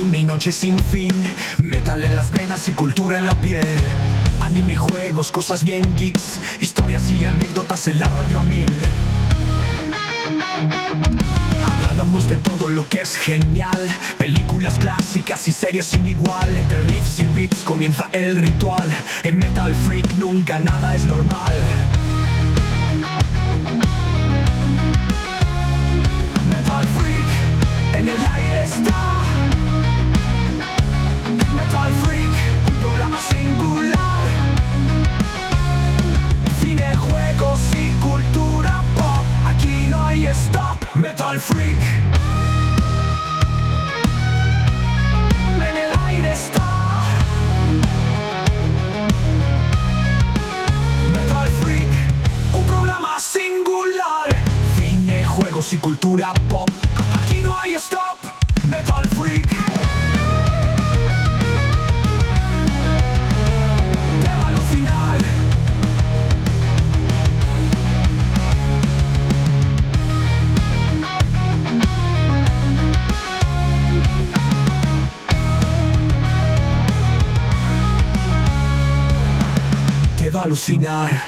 anime y noche sin fin. Metal en las venas y cultura en la piel. Anime, juegos, cosas bien geeks. Historias y anécdotas en la radio 1000. Hablamos de todo lo que es genial. Películas clásicas y series sin igual. Entre riffs y beats comienza el ritual. En Metal Freak nunca nada es normal. Metal Freak, en el aire está. Metal Freak, un programa singular. Cine, juegos y cultura pop. Aquí no hay stop. Metal Freak, en el aire está. Metal Freak, un programa singular. Cine, juegos y cultura pop. Aquí no hay stop. Metal Freak. Te va a alucinar. Te va a alucinar.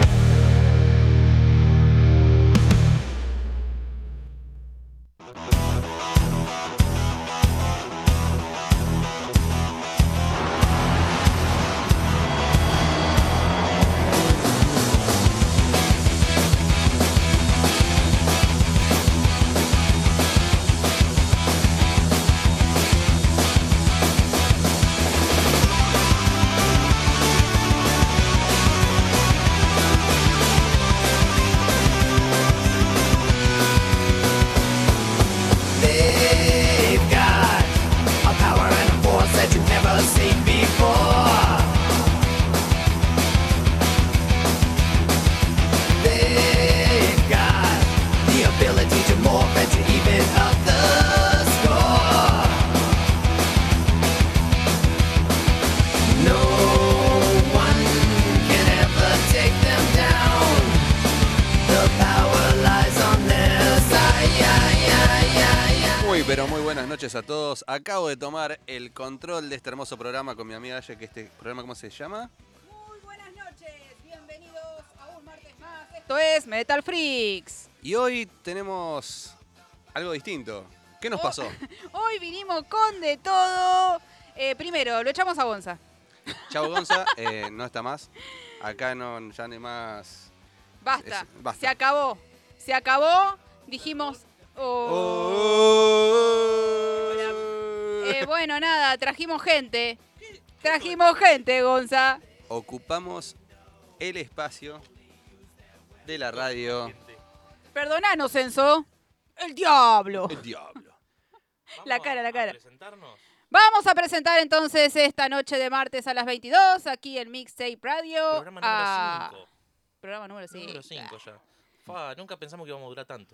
Pero muy buenas noches a todos. Acabo de tomar el control de este hermoso programa con mi amiga Aya, que este programa, ¿cómo se llama? Muy buenas noches, bienvenidos a un martes más. Esto es Metal Freaks. Y hoy tenemos algo distinto. ¿Qué nos pasó? Hoy vinimos con de todo. Primero, lo echamos a Gonza. Chavo Gonza, no está más. Acá no, ya no hay más. Basta. Basta. Se acabó. Dijimos... bueno, nada, trajimos gente. Gonza. Ocupamos el espacio de la radio. Perdonanos, Enzo. El diablo. El diablo. La cara. ¿A presentarnos? Vamos a presentar entonces esta noche de martes a las 22 aquí en Mixtape Radio. Programa número 5. Programa número 5. Número 5 ya. Nunca pensamos que íbamos a durar tanto.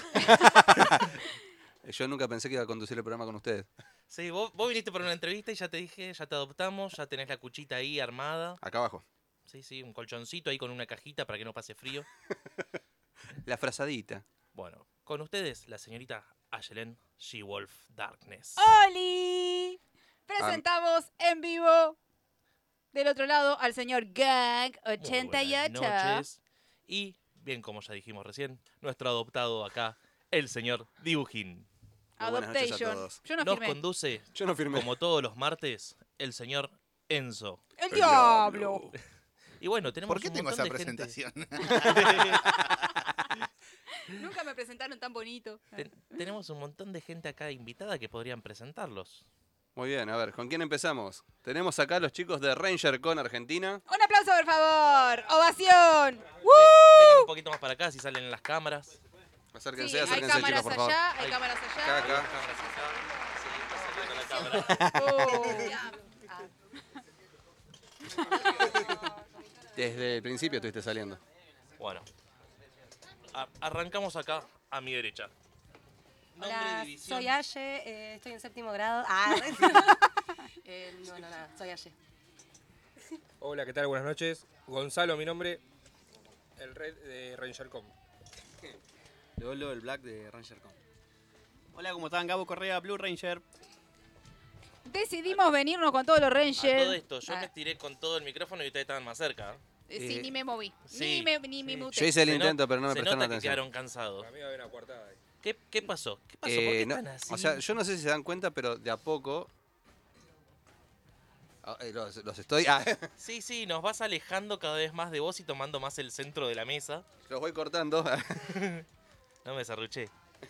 Yo nunca pensé que iba a conducir el programa con ustedes. Sí, vos viniste por una entrevista y ya te dije, ya te adoptamos, ya tenés la cuchita ahí armada. Acá abajo. Sí, un colchoncito ahí con una cajita para que no pase frío. La frazadita. Bueno, con ustedes, la señorita Ayelen She-Wolf Darkness. ¡Oli! Presentamos en vivo del otro lado al señor Gang Muy 88. buenas noches. Y, bien como ya dijimos recién, nuestro adoptado acá, el señor Dibujín. Muy buenas noches a Adoptation. todos. Yo no Nos firmé. conduce, Yo no firmé. como todos los martes, el señor Enzo. ¡El diablo! Y bueno, tenemos ¿Por qué un tengo montón esa de gente. presentación? Nunca me presentaron tan bonito. Tenemos un montón de gente acá invitada que podrían presentarlos. Muy bien, a ver, ¿con quién empezamos? Tenemos acá a los chicos de Ranger Con Argentina. Un aplauso, por favor. Ovación. Vengan un poquito más para acá si salen en las cámaras. Acérquense, Sí, hay acérquense chicos, cámaras por favor. allá, hay cámaras allá. Acá. Cámaras acá. Sí, pásale con la cámara. Oh. Desde el principio estuviste saliendo. Bueno, arrancamos acá a mi derecha. Nombre, Hola, división. soy Aye, estoy en séptimo grado. No, nada, soy Aye. Hola, ¿qué tal? Buenas noches. Gonzalo, mi nombre, el red de Ranger.com. Lolo, el Black de Ranger.com. Hola, ¿cómo están? Gabo Correa, Blue Ranger. De decidimos venirnos con todos los A todo Rangers. esto, yo me tiré con todo el micrófono y ustedes estaban más cerca. Sí, ni me moví. Sí, Ni me muté. Yo hice el Se intento, pero no me se prestaron nota que atención. quedaron cansados. A mí me había una coartada ahí. ¿Qué pasó? ¿Qué pasó? ¿Por qué No, están así? o sea, yo no sé si se dan cuenta, pero de a poco... los estoy... Sí, nos vas alejando cada vez más de vos y tomando más el centro de la mesa. los voy cortando. No me desarruché.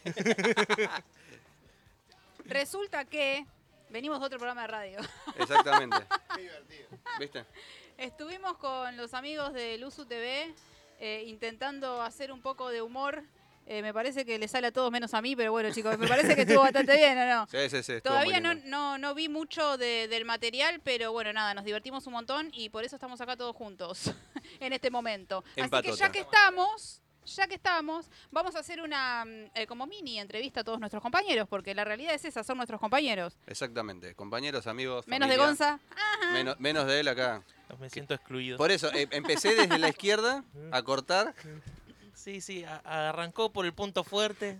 Resulta que venimos de otro programa de radio. Exactamente. Qué divertido. ¿Viste? Estuvimos con los amigos de Luzu TV intentando hacer un poco de humor. Me parece que le sale a todos menos a mí, pero bueno, chicos, me parece que estuvo bastante bien, ¿o no? Sí. estuvo Todavía muy lindo. no vi mucho del material, pero bueno, nada, nos divertimos un montón y por eso estamos acá todos juntos en este momento. En Así que patota. ya que estamos, vamos a hacer una como mini entrevista a todos nuestros compañeros, porque la realidad es esa, son nuestros compañeros. Exactamente. Compañeros, amigos, Menos de familia. Gonza. Menos de él acá. Me siento excluido. Por eso, empecé desde la izquierda a cortar. Sí, arrancó por el punto fuerte.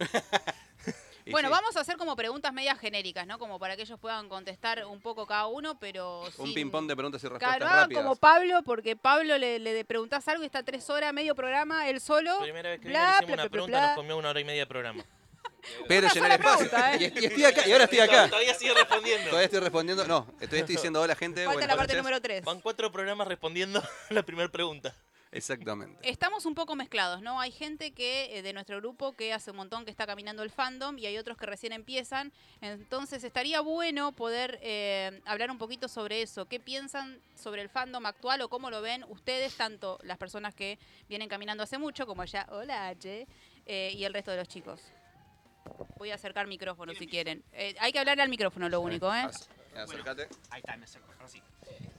y Bueno, sí, vamos a hacer como preguntas medias genéricas, ¿no? Como para que ellos puedan contestar un poco cada uno, pero un sin- ping-pong de preguntas y respuestas Claro, hagan rápidas. como Pablo, porque Pablo le preguntás algo y está 3 horas, medio programa, él solo. Primera vez que Bla, vino, le hicimos bla, una bla, pregunta, bla. nos comió 1 hora y media de programa. Pero Una llené el sola espacio. pregunta, ¿eh? Y estoy acá, y ahora estoy acá. Todavía sigue respondiendo. Todavía estoy respondiendo. No, estoy diciendo hola, gente. Falta buenas la parte noches. número 3. Van 4 programas respondiendo la primera pregunta. Exactamente. Estamos un poco mezclados, ¿no? Hay gente que de nuestro grupo que hace un montón que está caminando el fandom y hay otros que recién empiezan. Entonces estaría bueno poder hablar un poquito sobre eso. ¿Qué piensan sobre el fandom actual o cómo lo ven ustedes, tanto las personas que vienen caminando hace mucho, como ya, hola H, y el resto de los chicos? Voy a acercar micrófono si quieren. Hay que hablarle al micrófono, lo único, ¿eh? Acércate. Ahí está, me acerco, ahora sí.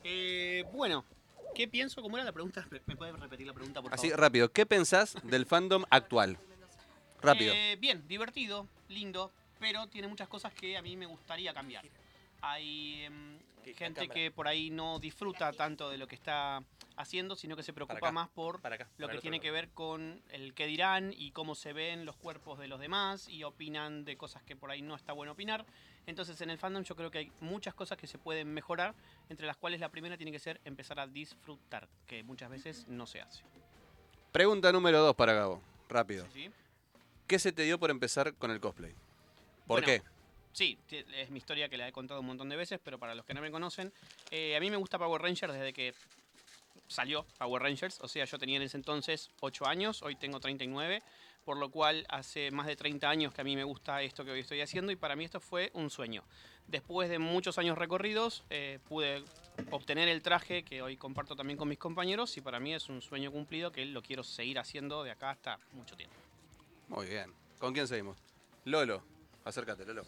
Bueno, ¿qué pienso? ¿Cómo era la pregunta? ¿Me puedes repetir la pregunta, por Así, favor? rápido. ¿Qué pensás del fandom actual? Rápido. Bien, divertido, lindo, pero tiene muchas cosas que a mí me gustaría cambiar. Hay gente que por ahí no disfruta tanto de lo que está haciendo, sino que se preocupa acá, más por para acá, lo para que el tiene otro que ver con el qué dirán y cómo se ven los cuerpos de los demás y opinan de cosas que por ahí no está bueno opinar. Entonces en el fandom yo creo que hay muchas cosas que se pueden mejorar, entre las cuales la primera tiene que ser empezar a disfrutar, que muchas veces no se hace. Pregunta número 2 para Gabo. Rápido. ¿Sí? ¿Qué se te dio por empezar con el cosplay? ¿Por Bueno, qué? Sí, es mi historia que la he contado un montón de veces, pero para los que no me conocen, a mí me gusta Power Rangers desde que salió Power Rangers. O sea, yo tenía en ese entonces 8 años, hoy tengo 39, por lo cual hace más de 30 años que a mí me gusta esto que hoy estoy haciendo y para mí esto fue un sueño. Después de muchos años recorridos, pude obtener el traje que hoy comparto también con mis compañeros y para mí es un sueño cumplido que lo quiero seguir haciendo de acá hasta mucho tiempo. Muy bien. ¿Con quién seguimos? Lolo. Acércate, Lolo.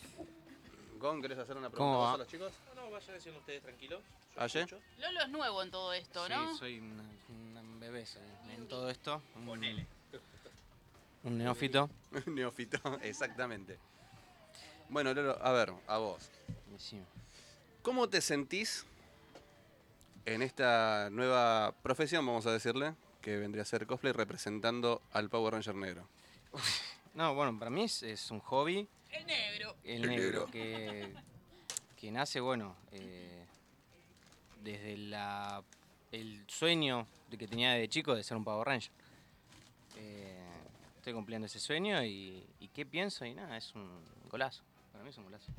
Gon, ¿querés hacer una pregunta ¿Cómo vos va? a los chicos? No, vayan diciendo ustedes tranquilos. ¿Aye? Lolo es nuevo en todo esto, ¿no? Sí, soy un bebé en todo esto. Un neófito. Neófito, exactamente. Bueno, Lolo, a ver, a vos. Decime. ¿Cómo te sentís en esta nueva profesión, vamos a decirle, que vendría a ser cosplay representando al Power Ranger negro? No, bueno, para mí es un hobby. El negro. El negro, que nace, bueno, desde el sueño de que tenía de chico de ser un Power Ranger. Estoy cumpliendo ese sueño y ¿qué pienso? Y nada, es un golazo. Para mí es un golazo.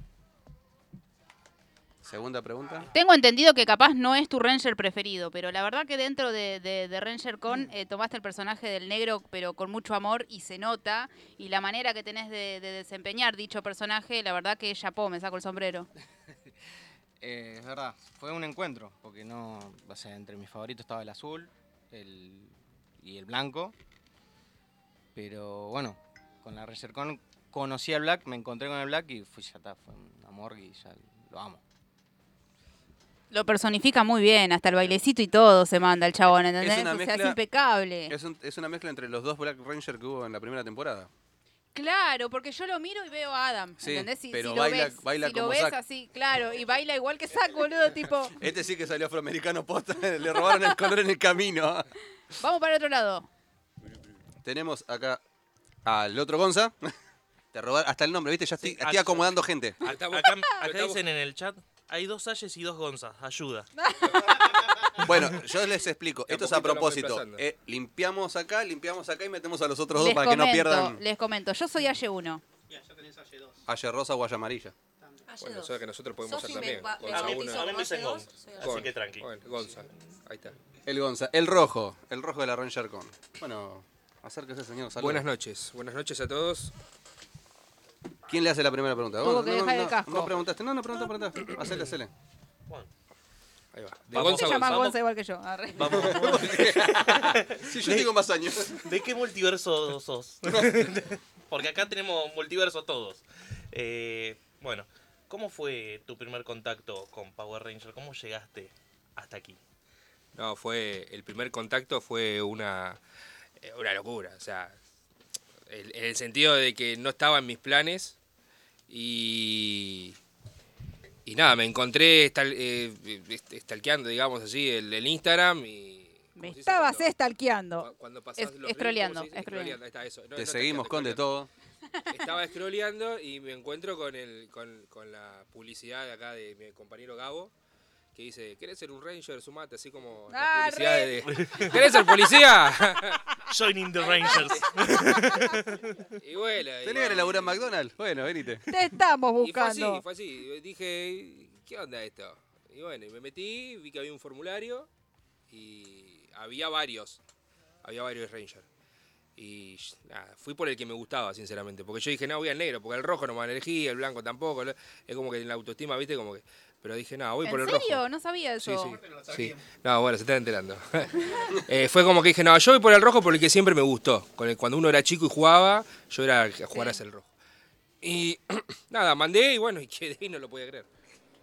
Segunda pregunta. Tengo entendido que capaz no es tu Ranger preferido, pero la verdad que dentro de Ranger Con tomaste el personaje del negro, pero con mucho amor y se nota. Y la manera que tenés de desempeñar dicho personaje, la verdad que chapó, me saco el sombrero. Es verdad, fue un encuentro, porque no, o sea, entre mis favoritos estaba el azul y el blanco. Pero bueno, con la Ranger Con conocí al Black, me encontré con el Black y ya está, fue un amor y ya lo amo. Lo personifica muy bien, hasta el bailecito y todo se manda el chabón, ¿entendés? una O sea, es mezcla- impecable. Es una mezcla entre los dos Black Ranger que hubo en la primera temporada. Claro, porque yo lo miro y veo a Adam, Sí, ¿entendés? pero lo baila- ves, baila si lo como ves Zack. así, claro, y baila igual que Zack, boludo, tipo, Este sí que salió afroamericano posta, le robaron el color en el camino. vamos para el otro lado. Tenemos acá al otro Gonza. Te robaron hasta el nombre, ¿viste? Ya estoy acomodando gente. Acá Estamos- dicen en el chat, Hay 2 Ayes y 2 Gonzas. Ayuda. Bueno, yo les explico. De a Esto es a poquito lo vamos propósito. desplazando. Limpiamos acá y metemos a los otros dos para que no pierdan Les comento, yo soy Aye1. Mira, ya tenés Aye 2. haya rosa o haya amarilla. Bueno, eso es que nosotros podemos Sofi hacer también. me Gonza mí- uno. a mí me dicen Gon. soy Así Gon. que tranqui. Bueno, Gonza. Ahí está. El Gonza, el rojo de la Ranger Con. Bueno, acérquese, señor. Saludos. Buenas noches a todos. ¿Quién le hace la primera pregunta? Tuvo Vos, que dejar el casco. No preguntaste. No preguntaste. Hacele. Bueno, Ahí va. De Vamos. Gonza Se llama Vamos. Gonza igual que yo. Arre. vamos. Sí, yo tengo más años. ¿De qué multiverso sos? Porque acá tenemos multiverso todos. Bueno, ¿cómo fue tu primer contacto con Power Ranger? ¿Cómo llegaste hasta aquí? No, el primer contacto fue una locura. O sea, en el sentido de que no estaba en mis planes y nada, me encontré stalkeando, digamos así, el Instagram y... Me ¿cómo se dice estabas cuando- stalkeando. Cuando pasás los reels, Scrolleando, ¿cómo se dice? scrolleando. Ahí está, eso. No, Te no, seguimos con de todo. Estaba scrolleando y me encuentro con la publicidad de acá de mi compañero Gabo, que dice, ¿querés ser un ranger? Sumate, así como la publicidad de... ¿Querés ser policía? Joining the Rangers. Y bueno... ¿Tenés que laburar en McDonald's? Bueno, venite. Te estamos Y fue así, buscando. fue así. Dije, ¿qué onda esto? Y bueno, y me metí, vi que había un formulario y había varios Rangers. Y nada, fui por el que me gustaba, sinceramente. Porque yo dije, no, voy al negro, porque el rojo no me elegí, el blanco tampoco. Es como que en la autoestima, ¿viste? Como que... Pero dije, no, voy por el ¿En serio? rojo. No sabía Sí, eso. sí. No, bueno, se está enterando. Fue como que dije, no, yo voy por el rojo por el que siempre me gustó. Cuando uno era chico y jugaba, yo era el que jugara hacia el rojo. Y nada, mandé y bueno, y quedé y no lo podía creer.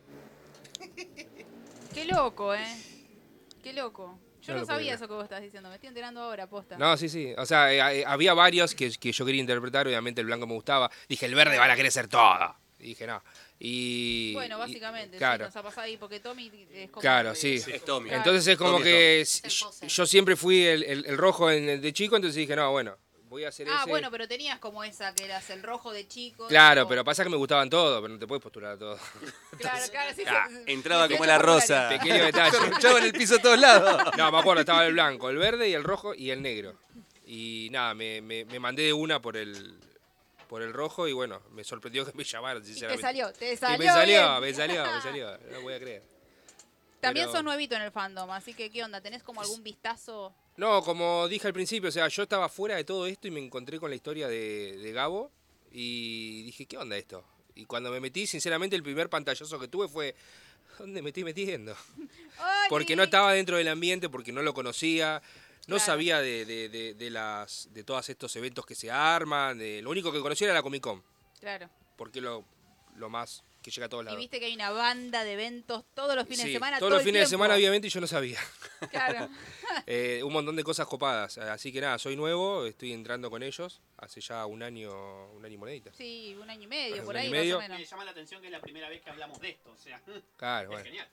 Qué loco, ¿eh? Qué loco. Yo No no lo podía sabía creer. eso que vos estás diciendo. Me estoy enterando ahora, posta. No, sí. O sea, había varios que yo quería interpretar, obviamente el blanco me gustaba. Dije, el verde van a querer ser todo. Y dije, no. Y, Bueno, básicamente, sí, claro. nos ha pasado ahí, porque Tommy es como... Claro, sí. Es Tommy. Entonces es como Tommy, que Tommy. yo siempre fui el rojo de chico, entonces dije, no, bueno, voy a hacer Ah, ese. bueno, pero tenías como esa, que eras el rojo de chico. Claro, tipo- pero pasa que me gustaban todos, pero no te puedes postular a todos. Claro, sí. Entraba Sí, como sí, la populares. rosa. Pequeño detalle. Corruchaba en el piso a todos lados. No, me acuerdo, estaba el blanco, el verde y el rojo y el negro. Y nada, me mandé de una por el rojo y bueno, me sorprendió que me llamaron, Y te sinceramente. salió, te Y salió. me salió, bien. me salió, no voy a creer. También Pero- sos nuevito en el fandom, así que ¿qué onda? ¿Tenés como algún vistazo? No, como dije al principio, o sea, yo estaba fuera de todo esto y me encontré con la historia de Gabo y dije, ¿qué onda esto? Y cuando me metí, sinceramente, el primer pantallazo que tuve fue, ¿dónde me estoy metiendo? Porque no estaba dentro del ambiente, porque no lo conocía, no Claro. sabía de todos estos eventos que se arman, lo único que conocía era la Comic Con, Claro. porque lo más que llega a todos Y lados. viste que hay una banda de eventos todos los fines de Sí, semana. todos todo los el fines de tiempo. semana había eventos y yo no sabía. Claro. Un montón de cosas copadas. Así que nada, soy nuevo, estoy entrando con ellos hace ya un año y monedita. Sí, 1 año y medio, Bueno, por 1 ahí año y medio. más o Me menos. llama la atención que es la primera vez que hablamos de esto. O sea, Claro, es bueno. genial.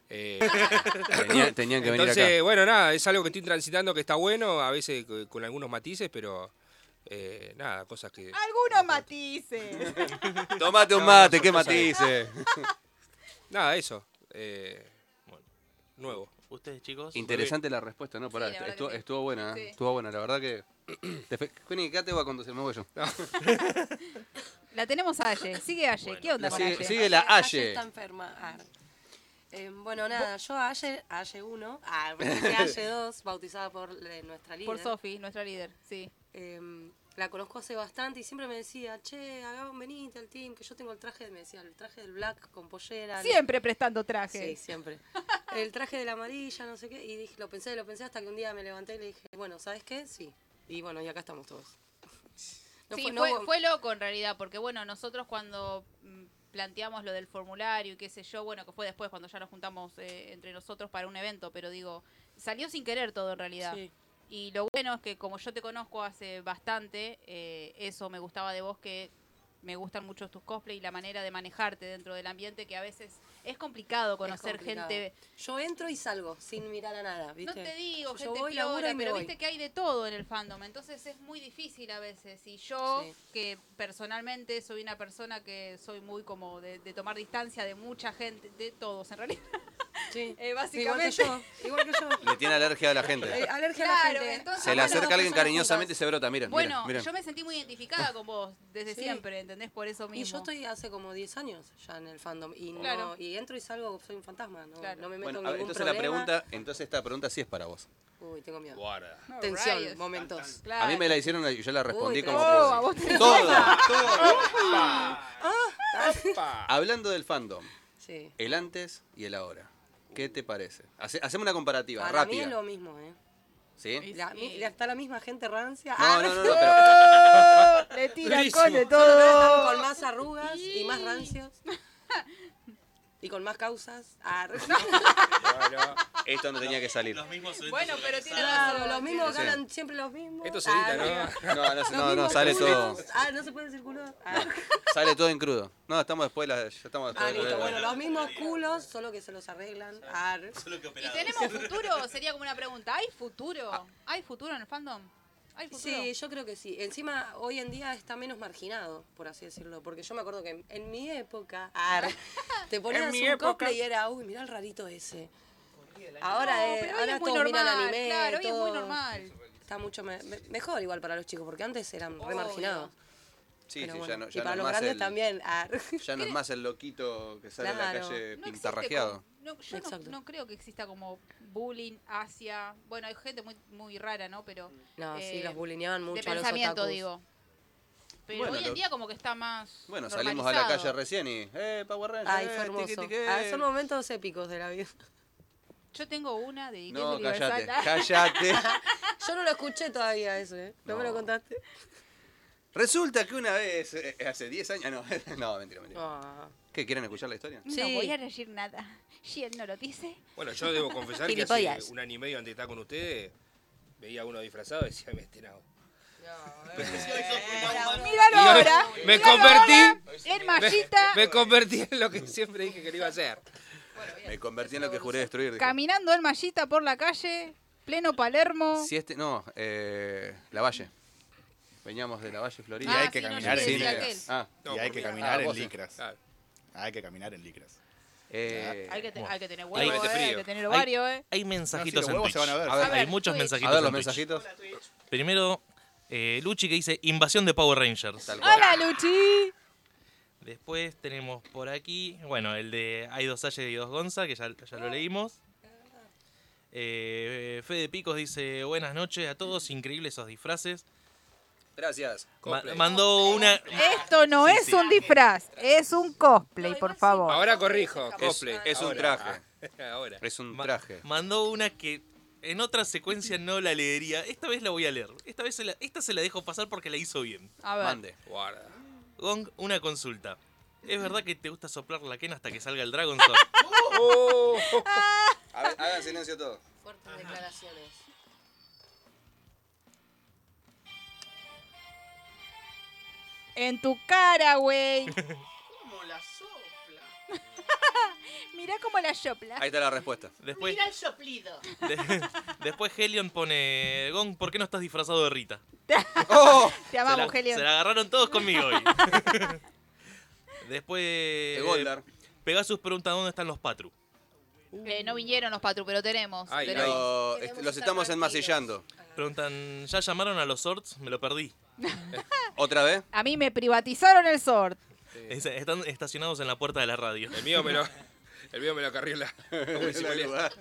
Tenían que venir Entonces, acá. bueno, nada, es algo que estoy transitando que está bueno, a veces con algunos matices, pero nada, cosas que... Algunos matices. Tomate un No, mate, no, qué no sabía. matices. Nada, eso. Bueno. Nuevo. Ustedes, chicos. Interesante la respuesta, ¿no? Pará, Sí, la verdad estuvo, que sí. estuvo buena, ¿eh? Sí. Estuvo buena, la verdad que... Vení, acá te voy a conducir, me voy yo. La tenemos a Aye. Sigue Aye. Bueno. ¿Qué onda con Sigue- Aye? sigue la Aye. Está enferma. Bueno, nada, yo a Aye 1, Aye 2, bautizada por nuestra líder. Por Sofi, nuestra líder, sí. La conozco hace bastante y siempre me decía, che, hagamos venite al team, que yo tengo el traje, me decía, el traje del black con pollera. Siempre prestando Sí, traje. siempre. El traje de la amarilla, no sé qué. Y dije, lo pensé hasta que un día me levanté y le dije, bueno, ¿sabes qué? Sí. Y bueno, y acá estamos todos. No Sí, fue- fue, no hubo- fue loco en realidad, porque bueno, nosotros cuando planteamos lo del formulario y qué sé yo, bueno, que fue después cuando ya nos juntamos entre nosotros para un evento, pero digo, salió sin querer todo en realidad. Sí. Y lo bueno es que como yo te conozco hace bastante, eso me gustaba de vos, que me gustan mucho tus cosplay y la manera de manejarte dentro del ambiente, que a veces es complicado Es conocer complicado. gente. Yo entro y salgo sin mirar a nada, ¿viste? No te digo, Yo gente voy, laburo explora, y me pero voy. viste que hay de todo en el fandom, entonces es muy difícil a veces. Y yo, Sí. que personalmente soy una persona que soy muy como de tomar distancia de mucha gente, de todos en realidad. Sí. Básicamente. Igual que yo. Le tiene alergia a la gente. Alergia a Claro, la gente. entonces, Se le bueno, acerca dos a alguien personas cariñosamente y juntas. se brota. Miren, Bueno, miren. yo me sentí muy identificada con vos desde Sí. siempre, ¿entendés? Por eso mismo. Y yo estoy hace como 10 años ya en el fandom. Y, Claro. y entro y salgo, soy un fantasma. No, Claro. no me meto Bueno, en a ver, ningún entonces problema. entonces esta pregunta sí es para vos. Uy, tengo miedo. Guarda. No, Tensión, rayos. momentos. Claro. A mí me la hicieron y yo la respondí Uy, como Oh, pude. a vos te Todo. Pa. Hablando del fandom, Sí. el antes y el ahora. ¿Qué te parece? Hacemos una comparativa, Para mí rápida. es lo mismo, ¿eh? ¿Sí? Está la misma gente rancia. No, pero Le tira Durísimo. con de Solo que ahora están todo. con más arrugas y más rancios. Y con más causas. Bueno, esto no tenía que salir. Los mismos eventos Bueno, pero tiene organizados. Claro, los mismos Sí. ganan siempre los mismos. esto se edita, ¿no? No, sale todo. No se puede decir culo. Sale todo en crudo. No, estamos después ya estamos después Listo. de Bueno, los mismos culos, solo que se los arreglan. Solo que ¿Y operado. tenemos futuro? Sería como una pregunta. ¿Hay futuro? ¿Hay futuro en el fandom? ¿Hay futuro? Sí, yo creo que sí. Encima, hoy en día está menos marginado, por así decirlo. Porque yo me acuerdo que en mi época, te ponías mi un época. cosplay y era, uy, mirá el rarito ese. Ahora, No, pero hoy ahora es muy todos miran normal, anime, claro, hoy es todo. muy normal. Está mucho mejor igual para los chicos, porque antes eran re Obvio. marginados. Sí, Pero sí, bueno, ya no, y ya para no los es más grandes el, también. ya no es más el loquito que sale a la Claro. calle No existe pintarrajeado. como- yo Exacto. no creo que exista como bullying hacia... Bueno, hay gente muy, muy rara, ¿no? Pero No, sí, eh, los bulineaban mucho de a los pensamiento, otakus. digo. Pero Bueno, hoy en día como que está más Bueno, salimos a la normalizado. calle recién y Power Rangers, Ay, fue hermoso. tiqui, tiqui. Son momentos épicos de la vida. Yo tengo una de Iglesia No, Universal. cállate. Yo no lo escuché todavía eso, ¿eh? No me lo No. contaste. Resulta que una vez, hace 10 años, no, mentira. Ah. ¿Qué, quieren escuchar la historia? No Sí. voy a decir nada. Si él no lo dice. Bueno, yo debo confesar que Gilipollas. hace un año y medio antes de estar con ustedes, veía a uno disfrazado y decía, me estenado. Míralo Y ahora. me míralo convertí. ahora, en mallita, Me convertí en lo que siempre dije que lo iba a hacer. Me convertí en lo que juré destruir. dijo. caminando en mallita por la calle, pleno Palermo. Si La Valle. Veníamos de La Valle, Florida. Y hay Ah, que sí, no, caminar yo en decía licras. aquel. Ah, No, Y hay por que mí. caminar en vos sí. licras. Claro. Hay que caminar en licras. Hay que tener Hay- huevos, hay que tener ovario, Hay No, sí, mensajitos los en huevos Twitch. se van a ver. A ver, A Hay ver, muchos Twitch. mensajitos a ver los en Twitch. mensajitos. Primero, Luchi que dice invasión de Power Rangers. Tal cual. ¡Hola, Luchi! Después tenemos por aquí, bueno, el de Hay dos Salle y dos Gonza, que ya lo leímos. Fede Picos dice, buenas noches a todos, increíbles esos disfraces. Gracias. Cosplay. Mandó una... Esto no Sí, es sí. un disfraz, es un cosplay, por favor. Ahora corrijo, cosplay. Es un Ahora. traje. Ahora. Es un ma- traje. Mandó una que en otra secuencia no la leería. Esta vez la voy a leer. Esta se la dejo pasar porque la hizo bien. A ver. Mande. Guarda. Gong, una consulta. ¿Es verdad que te gusta soplar la quena hasta que salga el Dragon Sword? A ver, hagan silencio todos. Fuertes declaraciones. En tu cara, güey. ¿Cómo la sopla? Mirá cómo la sopla. Ahí está la respuesta. Después, Mira el soplido. después Helion pone... Gong, ¿por qué no estás disfrazado de Rita? ¡Oh! Te amamos, se Helion. la agarraron todos conmigo hoy. Después... De Goldar. Pegasus pregunta dónde están los Patru. No vinieron los Patru, pero tenemos. Ay, tenemos. Los estamos enmasillando. Preguntan, ¿ya llamaron a los Swords? Me lo perdí. ¿Otra vez? A mí me privatizaron el sword. Están estacionados en la puerta de la radio. El mío me lo acarrió la municipalidad.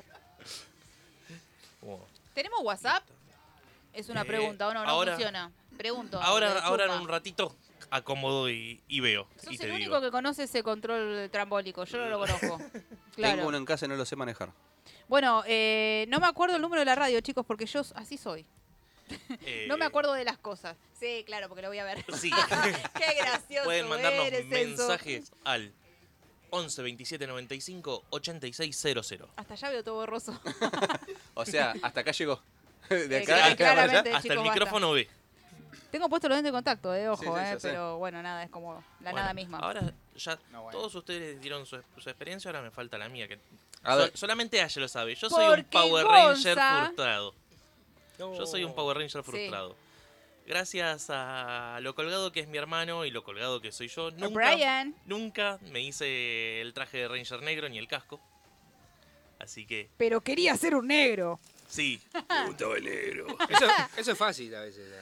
Oh. ¿Tenemos WhatsApp? Es una pregunta, ¿o no? No ahora- funciona. Pregunto. Ahora me en chupa. un ratito acomodo y veo. Sos Y te el único digo. que conoce ese control trambólico. Yo no lo conozco. Claro. Tengo uno en casa y no lo sé manejar. Bueno, no me acuerdo el número de la radio, chicos, porque yo así soy. No me acuerdo de las cosas. Sí, claro, porque lo voy a ver. Sí. Qué gracioso. Pueden mandarnos eres, Enzo. mensajes al 11 27 95 86 00. Hasta ya veo todo borroso. O sea, hasta acá llegó. De Claramente, acá para allá. chicos, Hasta el basta. micrófono ve. Tengo puesto los lentes de contacto, ojo, Sí, sí, ya sé. pero bueno, nada, es como la Bueno, nada misma. Ahora ya No, bueno. todos ustedes dieron su experiencia, ahora me falta la mía. Que A ver. solamente ella lo sabe. Yo soy un Porque Power Gonza- Ranger frustrado. Yo soy un Power Ranger frustrado. Gracias a lo colgado que es mi hermano y lo colgado que soy yo, Brian. nunca me hice el traje de Ranger negro ni el casco. Así que, Pero quería ser un negro. sí. Eso es fácil a veces.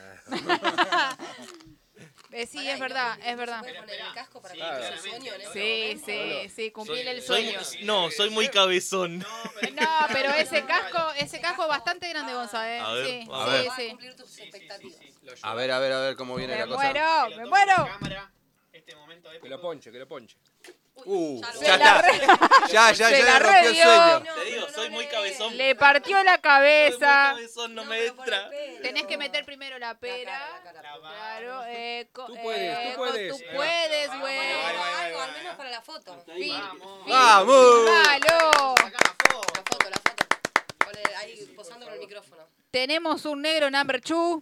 Sí, es verdad, es verdad. ¿Puedes poner el casco para Sí, cumplir el claramente. sueño en este Sí, momento? sí, sí, cumplir el Soy, sueño. soy muy cabezón. No, pero ese casco es bastante grande, Gonza, ¿eh? A ver, Sí, vamos. A ver. Va a sí, sí. cumplir tus expectativas. A ver cómo viene Me la cosa. muero, me muero. Cámara, este momento épico. Que lo ponche. Ya lo Ya veo. está. Ya Se la le rompió el redió. sueño. Te digo, soy muy cabezón. Le partió la Soy muy cabeza. cabezón, no No, me pero por el entra. pelo. Tenés que meter primero la pera. La cara. Claro, Tú puedes, tú puedes. Tú puedes, güey. Bueno, algo, al menos para la foto. Fin. ¡Vamos! Malo. La foto. Ahí posando con el micrófono. Tenemos un negro number 2.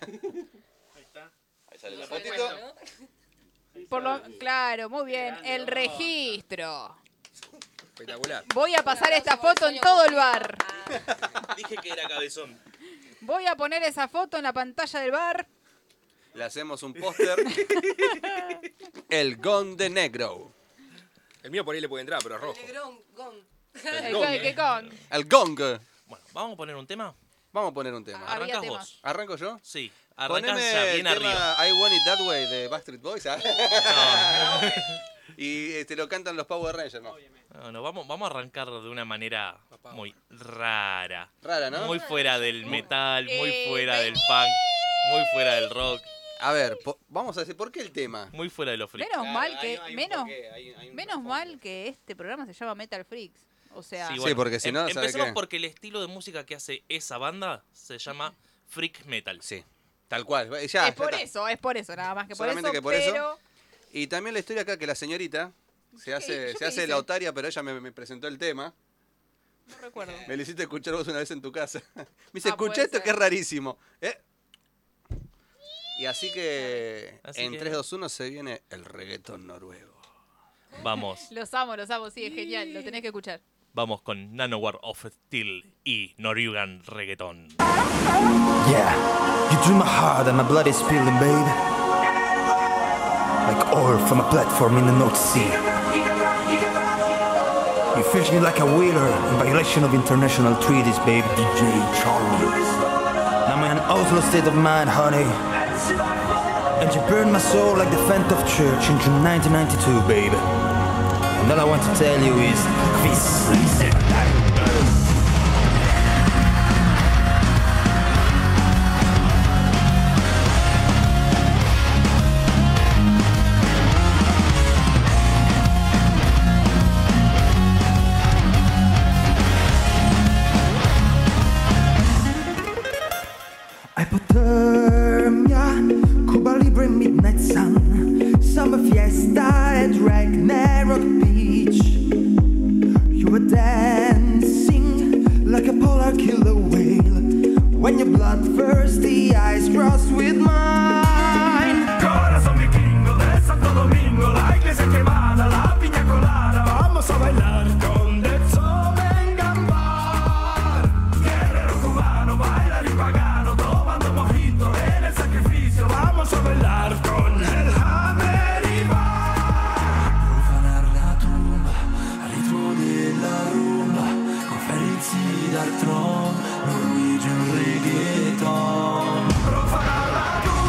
Ahí sale la No sé, fotito. ¿no? Claro, muy bien. El registro. Espectacular. Voy a pasar esta foto en todo el bar. Dije que era cabezón. Voy a poner esa foto en la pantalla del bar. Le hacemos un póster. El Gon de Negro. El mío por ahí le puede entrar, pero es rojo. Negrón, gong. ¿Qué con? El Gong. Bueno, ¿vamos a poner un tema? Vamos a poner un tema. Había ¿Arrancas temas. vos? ¿Arranco yo? Sí, arrancás Poneme ya, el bien arriba. tema I Want It That Way de Backstreet Boys. ¿ah? No, Y lo cantan los Power Rangers, ¿no? no, vamos a arrancar de una manera muy rara. Rara, ¿no? Muy fuera del metal, muy fuera del punk, muy fuera del rock, A ver, vamos a decir, ¿por qué el tema? muy fuera de lo free. Menos mal que Hay un menos porqué, hay un menos trasfondo. mal que este programa se llama Metal Freaks. O sea, Sí, Sí, porque si no, ¿sabe empecemos qué? porque el estilo de música que hace esa banda se llama freak metal. Sí, tal cual. Ya, es por está. eso, nada más que por Solamente eso, que por eso. pero Y también la historia acá que la señorita se ¿Yo hace qué hice? la otaria, pero ella me presentó el tema. no recuerdo. Me lo hiciste escuchar vos una vez en tu casa. Me dice, Ah, escuché puede esto ser. que es rarísimo. Y así que Así en que- 3, 2, 1 se viene el reggaetón noruego. Vamos, Los amo, sí, es genial, lo tenés que escuchar. vamos con Nanowar of Steel y Norwegian Reggaeton. Yeah, you drew my heart and my blood is spilling, babe. Like oil from a platform in the North Sea. You fish me like a whaler in violation of international treaties, babe. DJ Charles. I'm in an awful state of mind, honey. And you burned my soul like the Phantom of Church in June 1992, babe. And all I want to tell you is this. Hypothermia, Cuba Libre Midnight Sun, Summer Fiesta at Ragnarok Beach. You were dancing like a polar killer whale when your bloodthirsty eyes crossed with mine. Corazón vikingo de Santo Domingo, la iglesia quemada, la piña colada, vamos a bailar con Beethoven Gambár. Guerrero cubano, bailarín pagano, tomando mojito en el sacrificio, vamos a bailar con el Hammer y Bar. Profanar la tumba, al ritmo de la rumba, con Ferizzi dal tron, Norwegian Reggaeton. Profanar la tumba.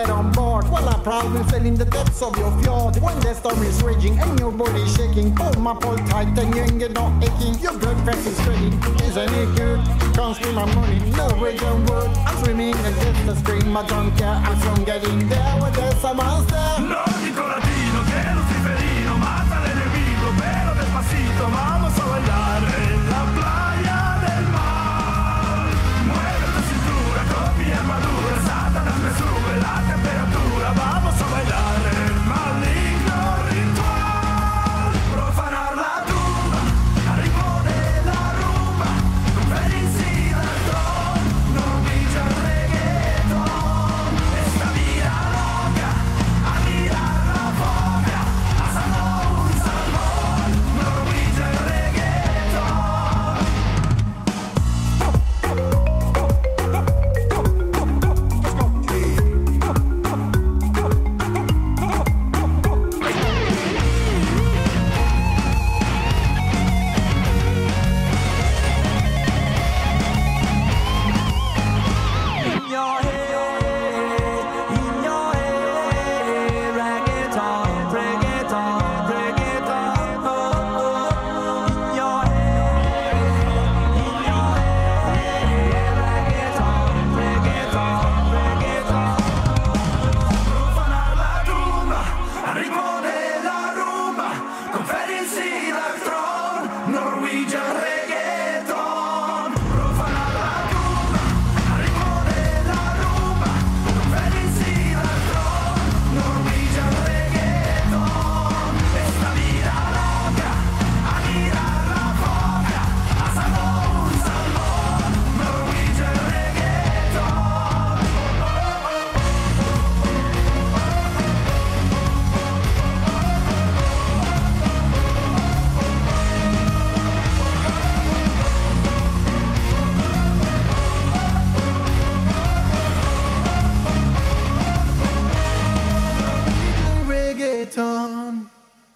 get on board. Well, I'm probably sailing the depths of your fjord. When the storm is raging and your body shaking, hold my pole tight and you ain't get no aching. Your blood pressure is steady, isn't it good? Can't steal my money, no rage on wood. I'm swimming against the stream, I don't care. I'm soon getting there when there's a monster. Nórdico latino, quiero ciferino, mata al enemigo, pero despacito, vamos a bailar en la playa del mar. Mueve tu cintura con mi armadura, Satanás me sube la temperatura, vamos a bailar el maligno ritual. Profanar la tumba, al ritmo de la rumba, conferencia del tron, Norwegian reggaeton, esta vida loca, a mirar la foca, asando un salmón, Norwegian reggaeton. In your head, reggaeton, reggaeton, reggaeton, oh, oh. In your head, reggaeton, reggaeton, reggaeton. Profanar la tumba, al ritmo de la rumba, conferencia del tron, Norwegian reggaeton. Profanar la tumba, al ritmo de la rumba, conferencia del tron, Norwegian reggaeton. Esta vida loca, a mirar la foca, asando un salmón, Norwegian reggaeton. Reggaeton.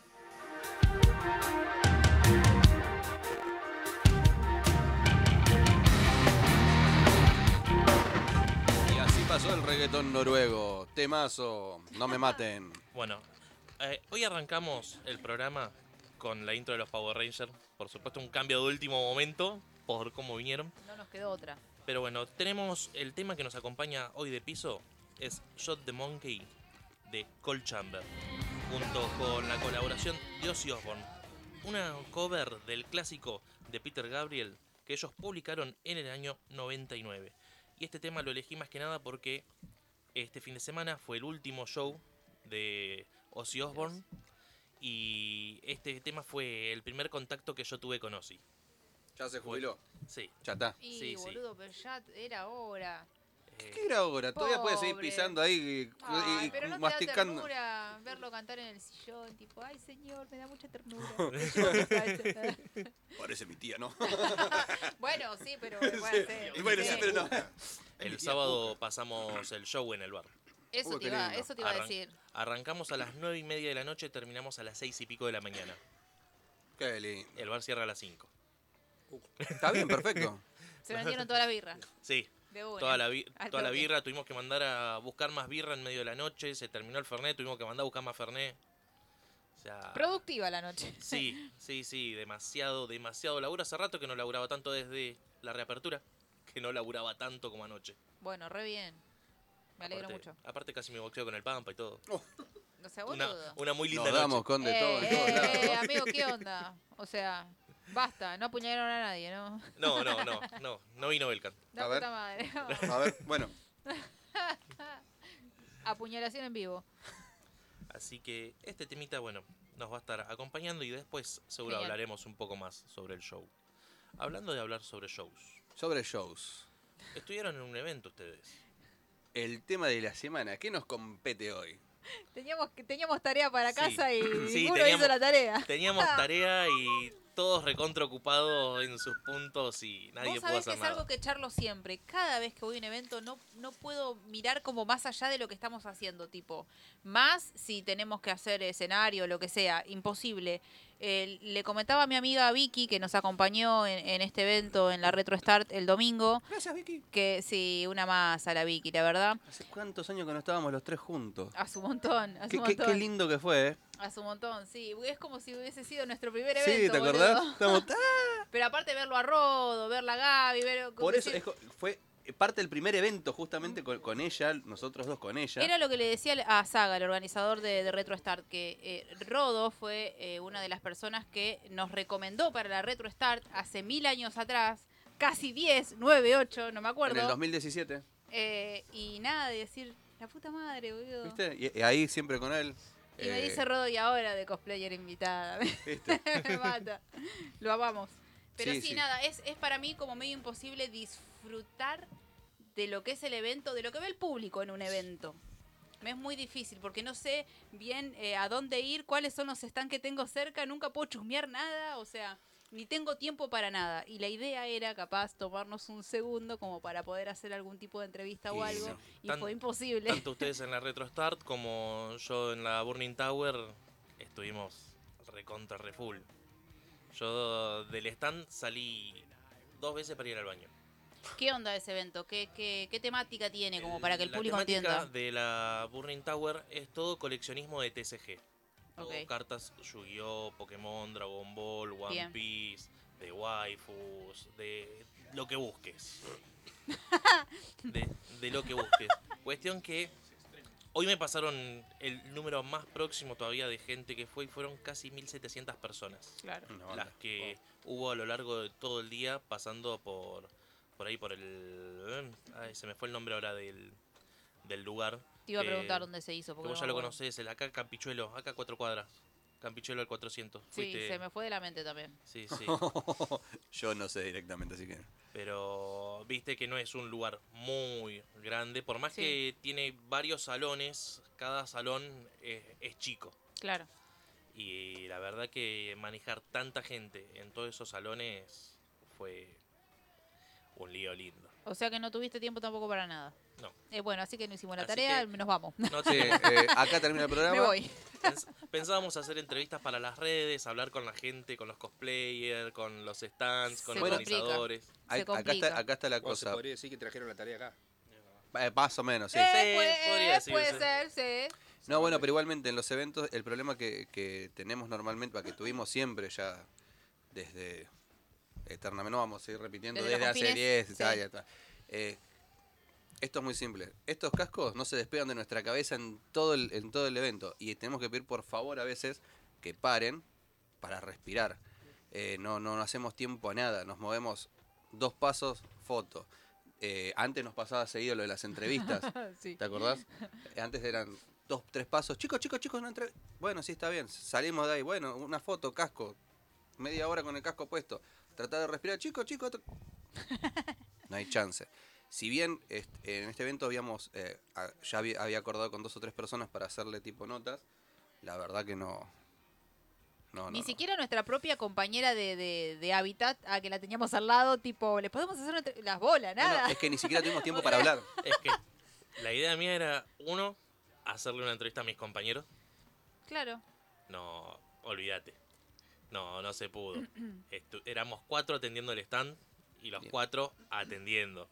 Y así pasó el reggaetón noruego. Temazo, no me maten. Bueno, hoy arrancamos el programa con la intro de los Power Rangers. Por supuesto, un cambio de último momento por cómo vinieron. No nos quedó otra. Pero bueno, tenemos el tema que nos acompaña hoy de piso. Es Shot the Monkey de Cold Chamber. Junto con la colaboración de Ozzy Osbourne. Una cover del clásico de Peter Gabriel que ellos publicaron en el año 99. Y este tema lo elegí más que nada porque este fin de semana fue el último show de Ozzy Osbourne. Y este tema fue el primer contacto que yo tuve con Ozzy. ¿Ya se jubiló? Sí. Ya está. Y Sí, sí. boludo, pero ya era hora. ¿Qué era ahora? Todavía puede seguir Pobre. pisando ahí Ay, y pero no te da masticando. ternura verlo cantar en el sillón, tipo, ay señor, me da mucha ternura. Parece mi tía, ¿no? Bueno, sí, pero puede ser. Bueno, sí, pero no. El sábado pasamos el show en el bar. Eso Uy, te qué iba, lindo. eso te iba a decir. Arrancamos a las 9:30 de la noche, terminamos a las 6 y pico de la mañana. Qué lindo. El bar cierra a las 5. Está bien, perfecto. Se vendieron toda la birra. Sí, De una. toda la Al birra, toque. tuvimos que mandar a buscar más birra en medio de la noche, se terminó el Fernet, tuvimos que mandar a buscar más Fernet. O sea, Productiva la noche. sí, demasiado laburo. Hace rato que no laburaba tanto desde la reapertura, que no laburaba tanto como anoche. Bueno, re bien. Me alegro Aparte- mucho. Aparte casi me boxeo con el Pampa y todo. No sea Una, boludo. una muy linda Nos damos noche. con de todo en todos lados. Amigo, ¿qué onda? O sea, basta, no apuñalaron a nadie, ¿no? No vino Belkan. La A ver. puta madre. A ver, bueno. Apuñalación en vivo. Así que este temita, bueno, nos va a estar acompañando y después seguro Genial. hablaremos un poco más sobre el show. Hablando de hablar sobre shows, Sobre shows. estuvieron en un evento ustedes. El tema de la semana. ¿Qué nos compete hoy? Teníamos tarea para Sí. casa y Sí, ninguno hizo la tarea. Teníamos tarea y todos recontra ocupados en sus puntos y nadie Vos pudo sabés que hacer es nada. algo que charlo siempre. Cada vez que voy a un evento no puedo mirar como más allá de lo que estamos haciendo. Tipo, más si tenemos que hacer escenario, lo que sea. Imposible. Le comentaba a mi amiga Vicky, que nos acompañó en este evento en la Retro Start el domingo. Gracias, Vicky. Que sí, una más a la Vicky, la verdad. ¿Hace cuántos años que no estábamos los tres juntos? A su montón, Qué lindo que fue, ¿eh? A su montón, sí. Es como si hubiese sido nuestro primer Sí, evento. ¿te boludo. acordás? Estamos Pero aparte verlo a Rodo, verla a Gaby, ver... Por eso decir- fue parte del primer evento justamente con ella, nosotros dos con ella. Era lo que le decía a Saga, el organizador de Retro Start, que Rodo fue una de las personas que nos recomendó para la Retro Start hace 1000 años atrás, casi 10, 9, 8, no me acuerdo. En el 2017, Y nada, de decir, la puta madre, boludo. ¿viste? Y ahí siempre con él. Y me dice Rodo, y ahora de cosplayer invitada. ¿viste? Me mata. Lo amamos. Pero Sí, sí, sí. nada, es para mí como medio imposible disfrutar de lo que es el evento, de lo que ve el público en un evento. Me es muy difícil porque no sé bien a dónde ir, cuáles son los stands que tengo cerca, nunca puedo chusmear nada, o sea, ni tengo tiempo para nada. Y la idea era capaz tomarnos un segundo como para poder hacer algún tipo de entrevista o Y algo, sí. y Tan- fue imposible. Tanto ustedes en la Retro Start como yo en la Burning Tower estuvimos recontra re full. Yo del stand salí 2 veces para ir al baño. ¿Qué onda ese evento? ¿Qué temática tiene como para que el público La temática entienda? de la Burning Tower es todo coleccionismo de TCG. Todo Ok. cartas Yu-Gi-Oh, Pokémon, Dragon Ball, One Bien. Piece, de waifus, de lo que busques. de lo que busques. Cuestión que hoy me pasaron el número más próximo todavía de gente que fue y fueron casi 1700 personas. Claro. No, Las que hubo a lo largo de todo el día pasando por ahí por el... Ay, se me fue el nombre ahora del lugar. Te iba a que- preguntar dónde se hizo. que Porque vos no ya me lo acuerdo. conocés, el acá Campichuelo, acá 4 cuadras. Campichuelo al 400. Sí, Fuiste- se me fue de la mente también. Sí, sí. Yo no sé directamente, así que. Pero viste que no es un lugar muy grande. Por más Sí. que tiene varios salones, cada salón es chico. Claro. Y la verdad que manejar tanta gente en todos esos salones fue un lío lindo. O sea que no tuviste tiempo tampoco para nada. No. Bueno, así que no hicimos la Así tarea, que- nos vamos. No Sí, te- acá termina el programa. Me voy. Pensábamos hacer entrevistas para las redes, hablar con la gente, con los cosplayers, con los stands, con Se los complica. organizadores. Ahí- acá está la O se cosa. podría decir que trajeron la tarea acá. Más o menos, sí. podría decirse. puede ser, sí. No, bueno, pero igualmente en los eventos el problema que tenemos normalmente, que tuvimos siempre ya desde eternamente, no vamos a seguir repitiendo, Desde desde los hace confines, 10, sí. ya está. Esto es muy simple. Estos cascos no se despegan de nuestra cabeza en todo el evento y tenemos que pedir por favor a veces que paren para respirar. No hacemos tiempo a nada, nos movemos 2 pasos, foto. Antes nos pasaba seguido lo de las entrevistas. Sí. ¿Te acordás? Antes eran 2, 3 pasos. Chicos, una entrevista. Bueno, sí, está bien. Salimos de ahí. Bueno, una foto, casco. Media hora con el casco puesto. Tratar de respirar. Chicos. No hay chance. Si bien en este evento habíamos ya había acordado con 2 o 3 personas para hacerle tipo notas, la verdad que no. Ni siquiera nuestra propia compañera de Hábitat, a que la teníamos al lado, tipo, ¿les podemos hacer las bolas? No, Nada. es que ni siquiera tuvimos tiempo para hablar. Es que la idea mía era, uno, hacerle una entrevista a mis compañeros. Claro. No, olvídate. No se pudo. Éramos 4 atendiendo el stand y los Bien. 4 atendiendo.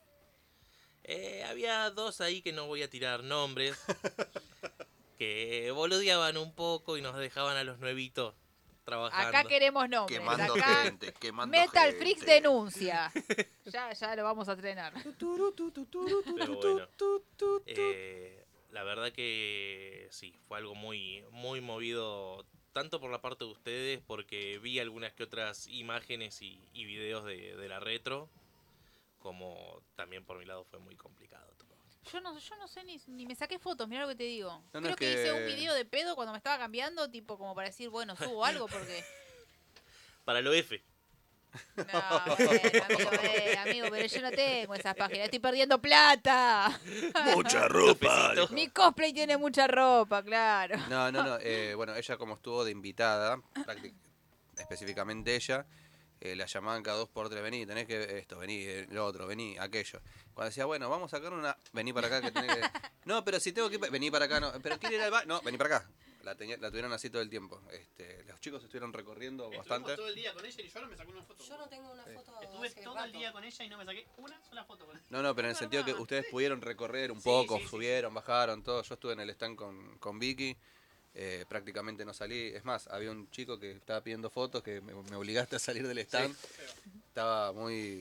Había 2 ahí que no voy a tirar nombres, que boludeaban un poco y nos dejaban a los nuevitos trabajando. Acá queremos nombres. Quemando Acá gente, quemando Metal gente. Freaks denuncia. ya lo vamos a estrenar. Pero bueno, la verdad que sí, fue algo muy, muy movido, tanto por la parte de ustedes, porque vi algunas que otras imágenes y videos de la retro, como también por mi lado fue muy complicado todo. Yo no sé ni me saqué fotos, mirá lo que te digo. No, Creo es que hice un que- video de pedo cuando me estaba cambiando, tipo como para decir, bueno, subo algo porque... Para lo F. No, bueno, amigo, pero yo no tengo esas páginas. Estoy perdiendo plata. Mucha ropa. Mi cosplay tiene mucha ropa, claro. No. Bueno, ella como estuvo de invitada, específicamente ella, la llamaban cada 2 por 3, vení, tenés que esto, vení, lo otro, vení, aquello. Cuando decía, bueno, vamos a sacar una, vení para acá que tenés que... No, pero si tengo que ir, vení para acá, no, pero quiero ir al baño, no, vení para acá. La tuvieron así todo el tiempo. Los chicos estuvieron recorriendo bastante. todo el día con ella y yo no me saqué una foto. Yo no tengo una foto. Estuve hace todo rato. el día con ella y no me saqué una sola foto con ella. No, pero en el sentido que ustedes pudieron recorrer un poco, subieron, bajaron, todo. Yo estuve en el stand con Vicky, prácticamente no salí. Es más, había un chico que estaba pidiendo fotos que me obligaste a salir del stand. Estaba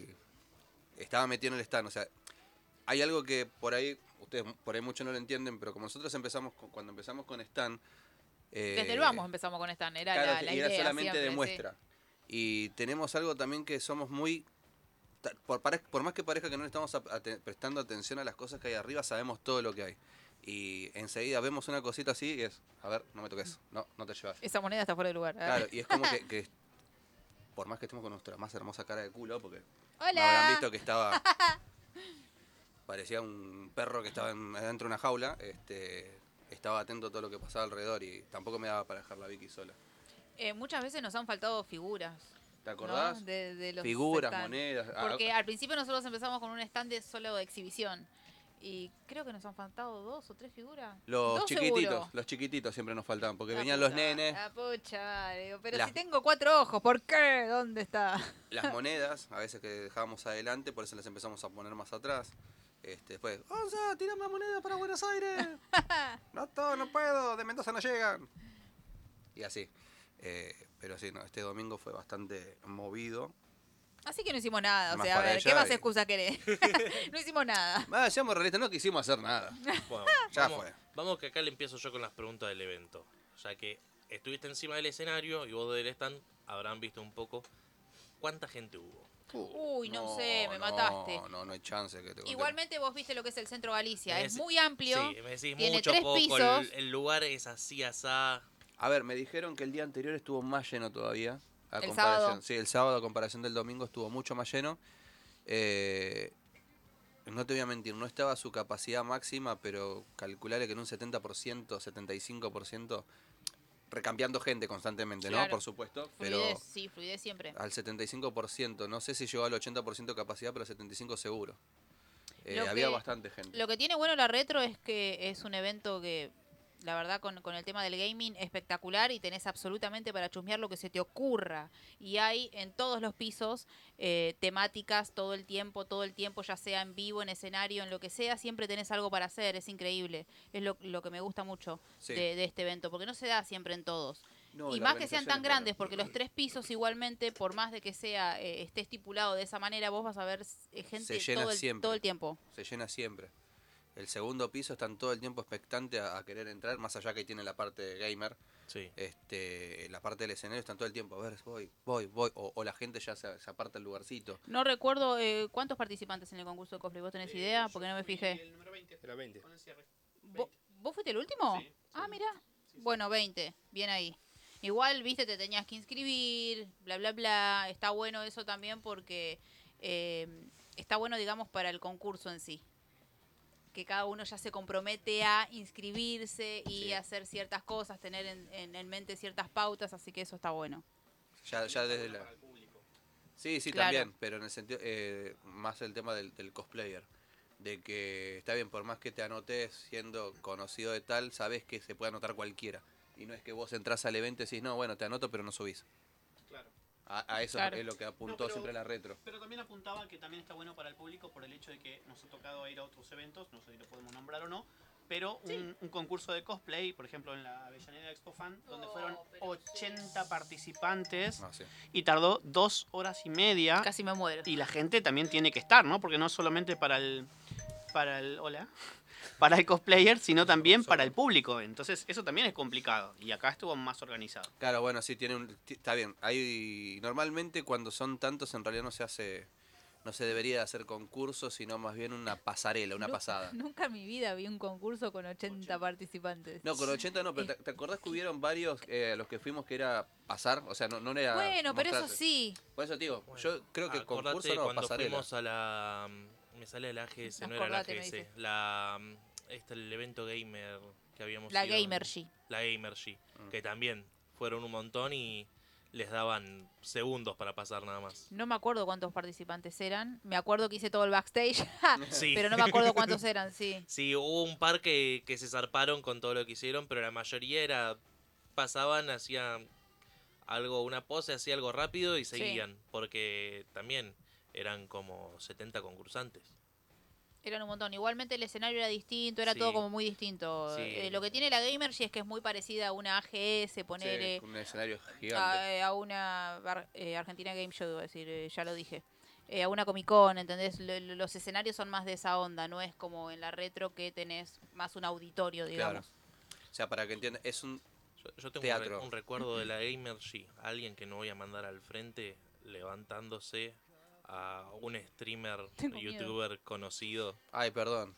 metido en el stand. O sea, hay algo que por ahí, ustedes por ahí mucho no lo entienden, pero como nosotros cuando empezamos con stand... Desde el vamos empezamos con Stan, era claro, la era idea solamente siempre, de muestra. Y tenemos algo también que somos muy... Por más que parezca que no le estamos prestando atención a las cosas que hay arriba, sabemos todo lo que hay. Y enseguida vemos una cosita así y es, a ver, no me toques, no te llevas. Esa moneda está fuera de lugar. Claro, y es como que por más que estemos con nuestra más hermosa cara de culo, porque Hola. no habrán visto que estaba... parecía un perro que estaba dentro de una jaula, estaba atento a todo lo que pasaba alrededor y tampoco me daba para dejar la Vicky sola. Muchas veces nos han faltado figuras. ¿Te acordás? ¿No? De los Figuras, stands. monedas. Porque al principio nosotros empezamos con un stand de solo de exhibición. Y creo que nos han faltado 2 o 3 figuras. Los Dos chiquititos, seguro. los chiquititos siempre nos faltaban, porque La venían puta, los nenes, La pucha, digo, pero Las- si tengo 4 ojos, ¿por qué? ¿Dónde está? las monedas, a veces que dejábamos adelante, por eso las empezamos a poner más atrás. Después, ¡Onza, tirame la moneda para Buenos Aires! No puedo, de Mendoza no llegan. Y así. Pero sí, no, este domingo fue bastante movido. Así que no hicimos nada. O Más sea, a para ver, ¿qué ella más y- excusa querés? No hicimos nada. Seamos realistas, no quisimos hacer nada. Bueno, Ya vamos, fue. vamos que acá le empiezo yo con las preguntas del evento. Ya que estuviste encima del escenario y vos del stand habrán visto un poco cuánta gente hubo. Uy, no sé, me mataste. No hay chance que te contemos. Igualmente vos viste lo que es el Centro Galicia. Me Es decís- muy amplio. Sí, me decís tiene mucho 3 poco, pisos. el lugar es así, asá. A ver, me dijeron que el día anterior estuvo más lleno todavía. El sábado. Sí, el sábado a comparación del domingo estuvo mucho más lleno. No te voy a mentir, no estaba a su capacidad máxima, pero calcularle que en un 70%, 75%, recambiando gente constantemente, ¿no? Claro. Por supuesto, Fluidez, sí, fluidez siempre. pero al 75%, no sé si llegó al 80% de capacidad, pero al 75% seguro. Lo Había que- bastante gente. Lo que tiene bueno la retro es que es un evento que, la verdad, con el tema del gaming, espectacular y tenés absolutamente para chusmear lo que se te ocurra. Y hay en todos los pisos temáticas todo el tiempo, ya sea en vivo, en escenario, en lo que sea, siempre tenés algo para hacer, es increíble. Es lo que me gusta mucho Sí. de este evento, porque no se da siempre en todos. No, Y la más que sean organización tan es grandes, buena. porque los 3 pisos igualmente, por más de que sea esté estipulado de esa manera, vos vas a ver gente Se llena siempre. todo el tiempo. Se llena siempre. El segundo piso están todo el tiempo expectantes a querer entrar, más allá que tiene la parte de gamer. Sí. La parte del escenario están todo el tiempo, a ver, voy. O la gente ya se aparta el lugarcito. No recuerdo cuántos participantes en el concurso de cosplay. ¿Vos tenés idea? Porque no me fijé. El número 20. Era 20. Con el cierre. ¿Vos fuiste el último? Sí, Ah, mira. Bueno, 20. Bien ahí. Igual, viste, te tenías que inscribir, bla, bla, bla. Está bueno eso también porque está bueno, digamos, para el concurso en sí. Que cada uno ya se compromete a inscribirse y Sí. hacer ciertas cosas, tener en mente ciertas pautas, así que eso está bueno. Ya desde la... Sí, Claro. también, pero en el sentido, más el tema del cosplayer. De que está bien, por más que te anotes siendo conocido de tal, sabes que se puede anotar cualquiera. Y no es que vos entras al evento y decís, no, bueno, te anoto, pero no subís. Claro. A eso Claro. es lo que apuntó No, pero- siempre la retro. Pero también apuntaba que también está bueno para el público por el hecho de que nos ha tocado ir a otros eventos, no sé si lo podemos nombrar o no, pero un concurso de cosplay, por ejemplo en la Avellaneda Expo Fan, donde fueron 80 participantes No, sí. y tardó 2 horas y media. Casi me muero. Y la gente también tiene que estar, ¿no? Porque no solamente para el hola, para el cosplayer, sino también para el público. Entonces eso también es complicado. Y acá estuvo más organizado. Claro, bueno, sí, está bien. Hay, normalmente cuando son tantos en realidad no se hace no se debería hacer concursos, sino más bien una pasarela, una pasada. Nunca en mi vida vi un concurso con 80 participantes. No, con 80 no, pero ¿te acordás que hubieron varios a los que fuimos que era pasar? O sea, no era Bueno, pero eso mostrarse. sí. Por eso, tío, yo creo que Acordate concurso no, cuando pasarela. fuimos a la... Me sale la AGS, no era la Acordate, me AGS. dice. El evento gamer que habíamos La ido. Gamergy. La Gamergy, que también fueron un montón y les daban segundos para pasar nada más. No me acuerdo cuántos participantes eran. Me acuerdo que hice todo el backstage, Sí. pero no me acuerdo cuántos eran, sí. Sí, hubo un par que se zarparon con todo lo que hicieron, pero la mayoría pasaban, hacían algo, una pose, hacía algo rápido y seguían, porque también eran como 70 concursantes. Eran un montón. Igualmente el escenario era distinto, era Sí. todo como muy distinto. Sí. Lo que tiene la Gamergy es que es muy parecida a una AGS, poner Sí, un escenario gigante. a una Argentina Game Show, iba a decir, ya lo dije. A una Comic Con, ¿entendés? Los escenarios son más de esa onda, no es como en la retro que tenés más un auditorio, digamos. Claro. O sea, para que entiendan, es un Yo tengo teatro. un recuerdo de la Gamergy, alguien que no voy a mandar al frente levantándose a un streamer, Tengo miedo. youtuber conocido. Ay, perdón.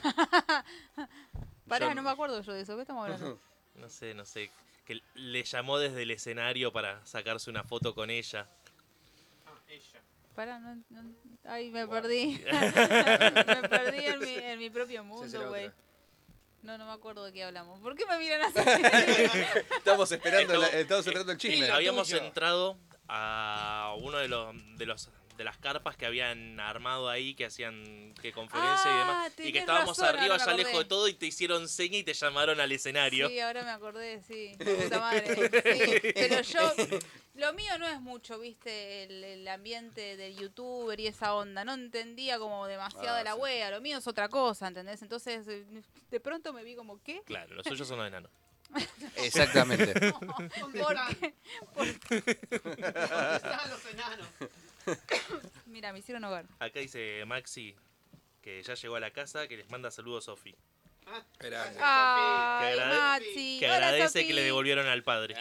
Pará, Yo no me acuerdo yo de eso. ¿Qué estamos hablando? No sé, que le llamó desde el escenario para sacarse una foto con ella. Pará, ay, me perdí. Me perdí en mi propio será mundo, güey. otra. No me acuerdo de qué hablamos. ¿Por qué me miran así? Estamos esperando el chisme. Habíamos entrado a uno de las carpas que habían armado ahí, que hacían conferencia y demás, y que tenés estábamos razón, arriba ahora ya me lejos de acordé. todo y te hicieron seña y te llamaron al escenario. Sí, ahora me acordé, sí. Puta madre. Sí, pero yo, lo mío no es mucho, viste, el ambiente del youtuber y esa onda. No entendía como demasiado de la sí. wea. Lo mío es otra cosa, ¿entendés? Entonces, de pronto me vi como, ¿qué? Claro, los suyos son los enanos. Exactamente. ¿Por qué? ¿Dónde están los enanos? Mira, me hicieron hogar. Acá dice Maxi que ya llegó a la casa, que les manda saludos Sofi. Grande. Ay, agrade- Maxi. Que Hola, agradece Sofi. que le devolvieron al padre.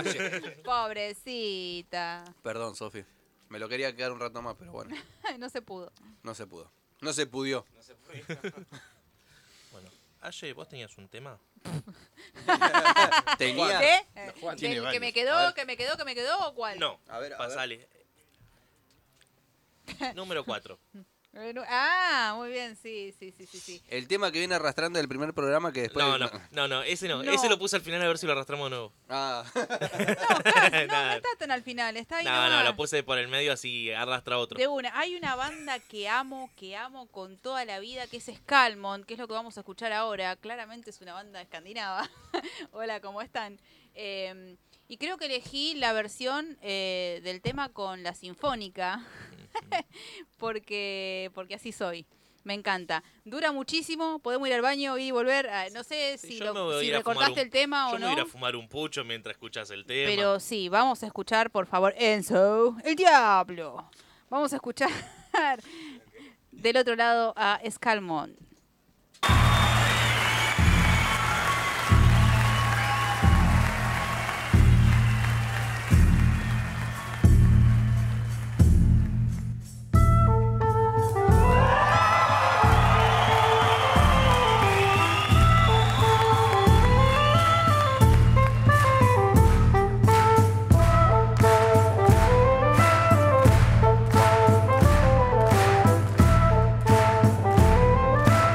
Pobrecita. Perdón, Sofi. Me lo quería quedar un rato más, pero bueno, No se pudo. no se pudo. No se pudió. Bueno, Aye, ¿vos tenías un tema? Tenía. ¿Qué? Tiene ¿Que varios. me A quedó, ver. que me quedó o cuál? No, A ver, pasale. Número 4. Muy bien, sí. El tema que viene arrastrando del primer programa que después... No, ese no. No. Ese lo puse al final a ver si lo arrastramos de nuevo. Ah, No, no está tan al final, está ahí No, nomás. lo puse por el medio así arrastra otro. De una, hay una banda que amo con toda la vida, que es Skalmond, que es lo que vamos a escuchar ahora. Claramente es una banda escandinava. Hola, ¿cómo están? Y creo que elegí la versión del tema con la sinfónica, porque así soy. Me encanta. Dura muchísimo, podemos ir al baño, ir y volver. No sé Sí, si, yo me voy a si ir a fumar recortaste un- el tema Yo o me voy a ir no. a fumar un pucho mientras escuchas el tema. Pero sí, vamos a escuchar, por favor, Enzo, el diablo. Vamos a escuchar del otro lado a Skalmond. Thank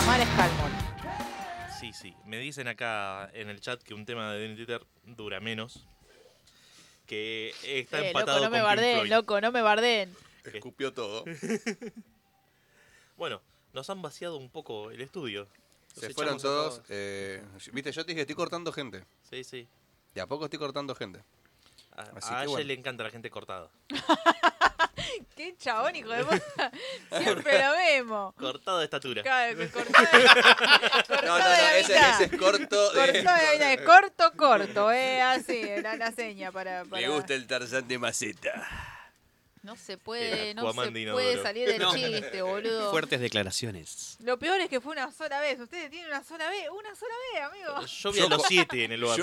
mal es Calmon. Sí. Me dicen acá en el chat que un tema de Dream Theater dura menos. Que está empatado loco, no me con Pink bardeen, Floyd. loco, no me bardeen. Escupió todo. Bueno, nos han vaciado un poco el estudio. Se fueron todos. Viste, yo te dije que estoy cortando gente. Sí. De a poco estoy cortando gente. Así A que ella bueno. le encanta la gente cortada. Qué chabón, hijo de puta. Siempre lo vemos. Cortada de estatura. Claro, que cortado de la mitad. ese es corto. Cortado de la mitad, es corto, así, la seña para... Le gusta el Tarzán de maceta. No se puede, El Aquaman de puede inodoro. salir del chiste, boludo. Fuertes declaraciones. Lo peor es que fue una sola vez. Ustedes tienen una sola vez, amigo. Yo vi a los 7 en el bar.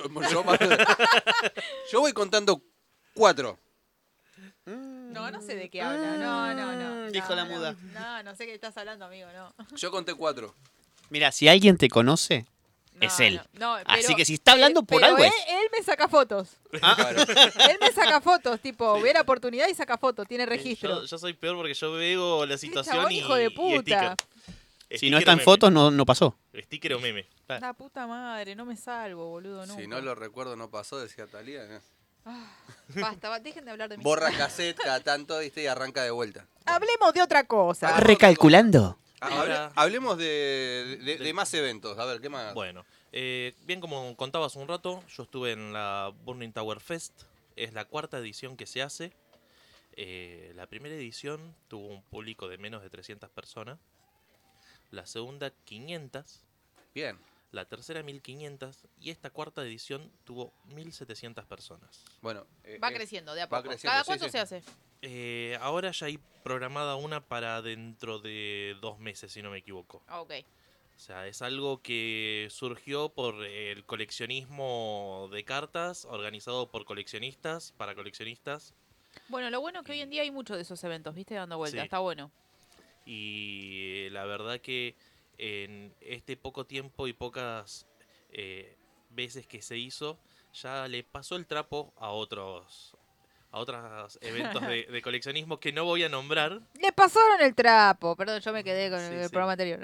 Yo voy contando 4. No sé de qué habla. No. Dijo la muda. No sé qué estás hablando, amigo, no. Yo conté 4. Mira, si alguien te conoce, No, es él. no, Así que si está hablando por pero algo es. él me saca fotos. Claro. Él me saca fotos, tipo, ve la oportunidad y saca fotos, tiene registro. Yo soy peor porque yo veo la situación chabón, y, hijo de y puta. sticker. Si Sticker no o está en meme. fotos, no pasó. Sticker o meme. La puta madre, no me salvo, boludo, nunca. Si no lo recuerdo, no pasó, decía Talía. Basta, dejen de hablar de mí. Borra cassette cada tanto, ¿viste? Y arranca de vuelta. Hablemos de otra cosa. Recalculando. Hablemos de más eventos. A ver, ¿qué más? Bueno, bien como contabas un rato, yo estuve en la Burning Tower Fest. Es la 4ª edición que se hace. La primera edición tuvo un público de menos de 300 personas. La segunda, 500. Bien. La tercera, 1500. Y esta 4ª edición tuvo 1700 personas. Bueno, Va creciendo de a va poco. creciendo, ¿Cada sí, cuánto sí. se hace? Ahora ya hay programada una para dentro de 2 meses, si no me equivoco. Ok. O sea, es algo que surgió por el coleccionismo de cartas, organizado por coleccionistas, para coleccionistas. Bueno, lo bueno es que hoy en día hay muchos de esos eventos, ¿viste? Dando vueltas. Sí. Está bueno. Y la verdad que en este poco tiempo y pocas veces que se hizo, ya le pasó el trapo a otros eventos de coleccionismo que no voy a nombrar. Le pasaron el trapo. Perdón, yo me quedé con Sí, el sí. programa anterior.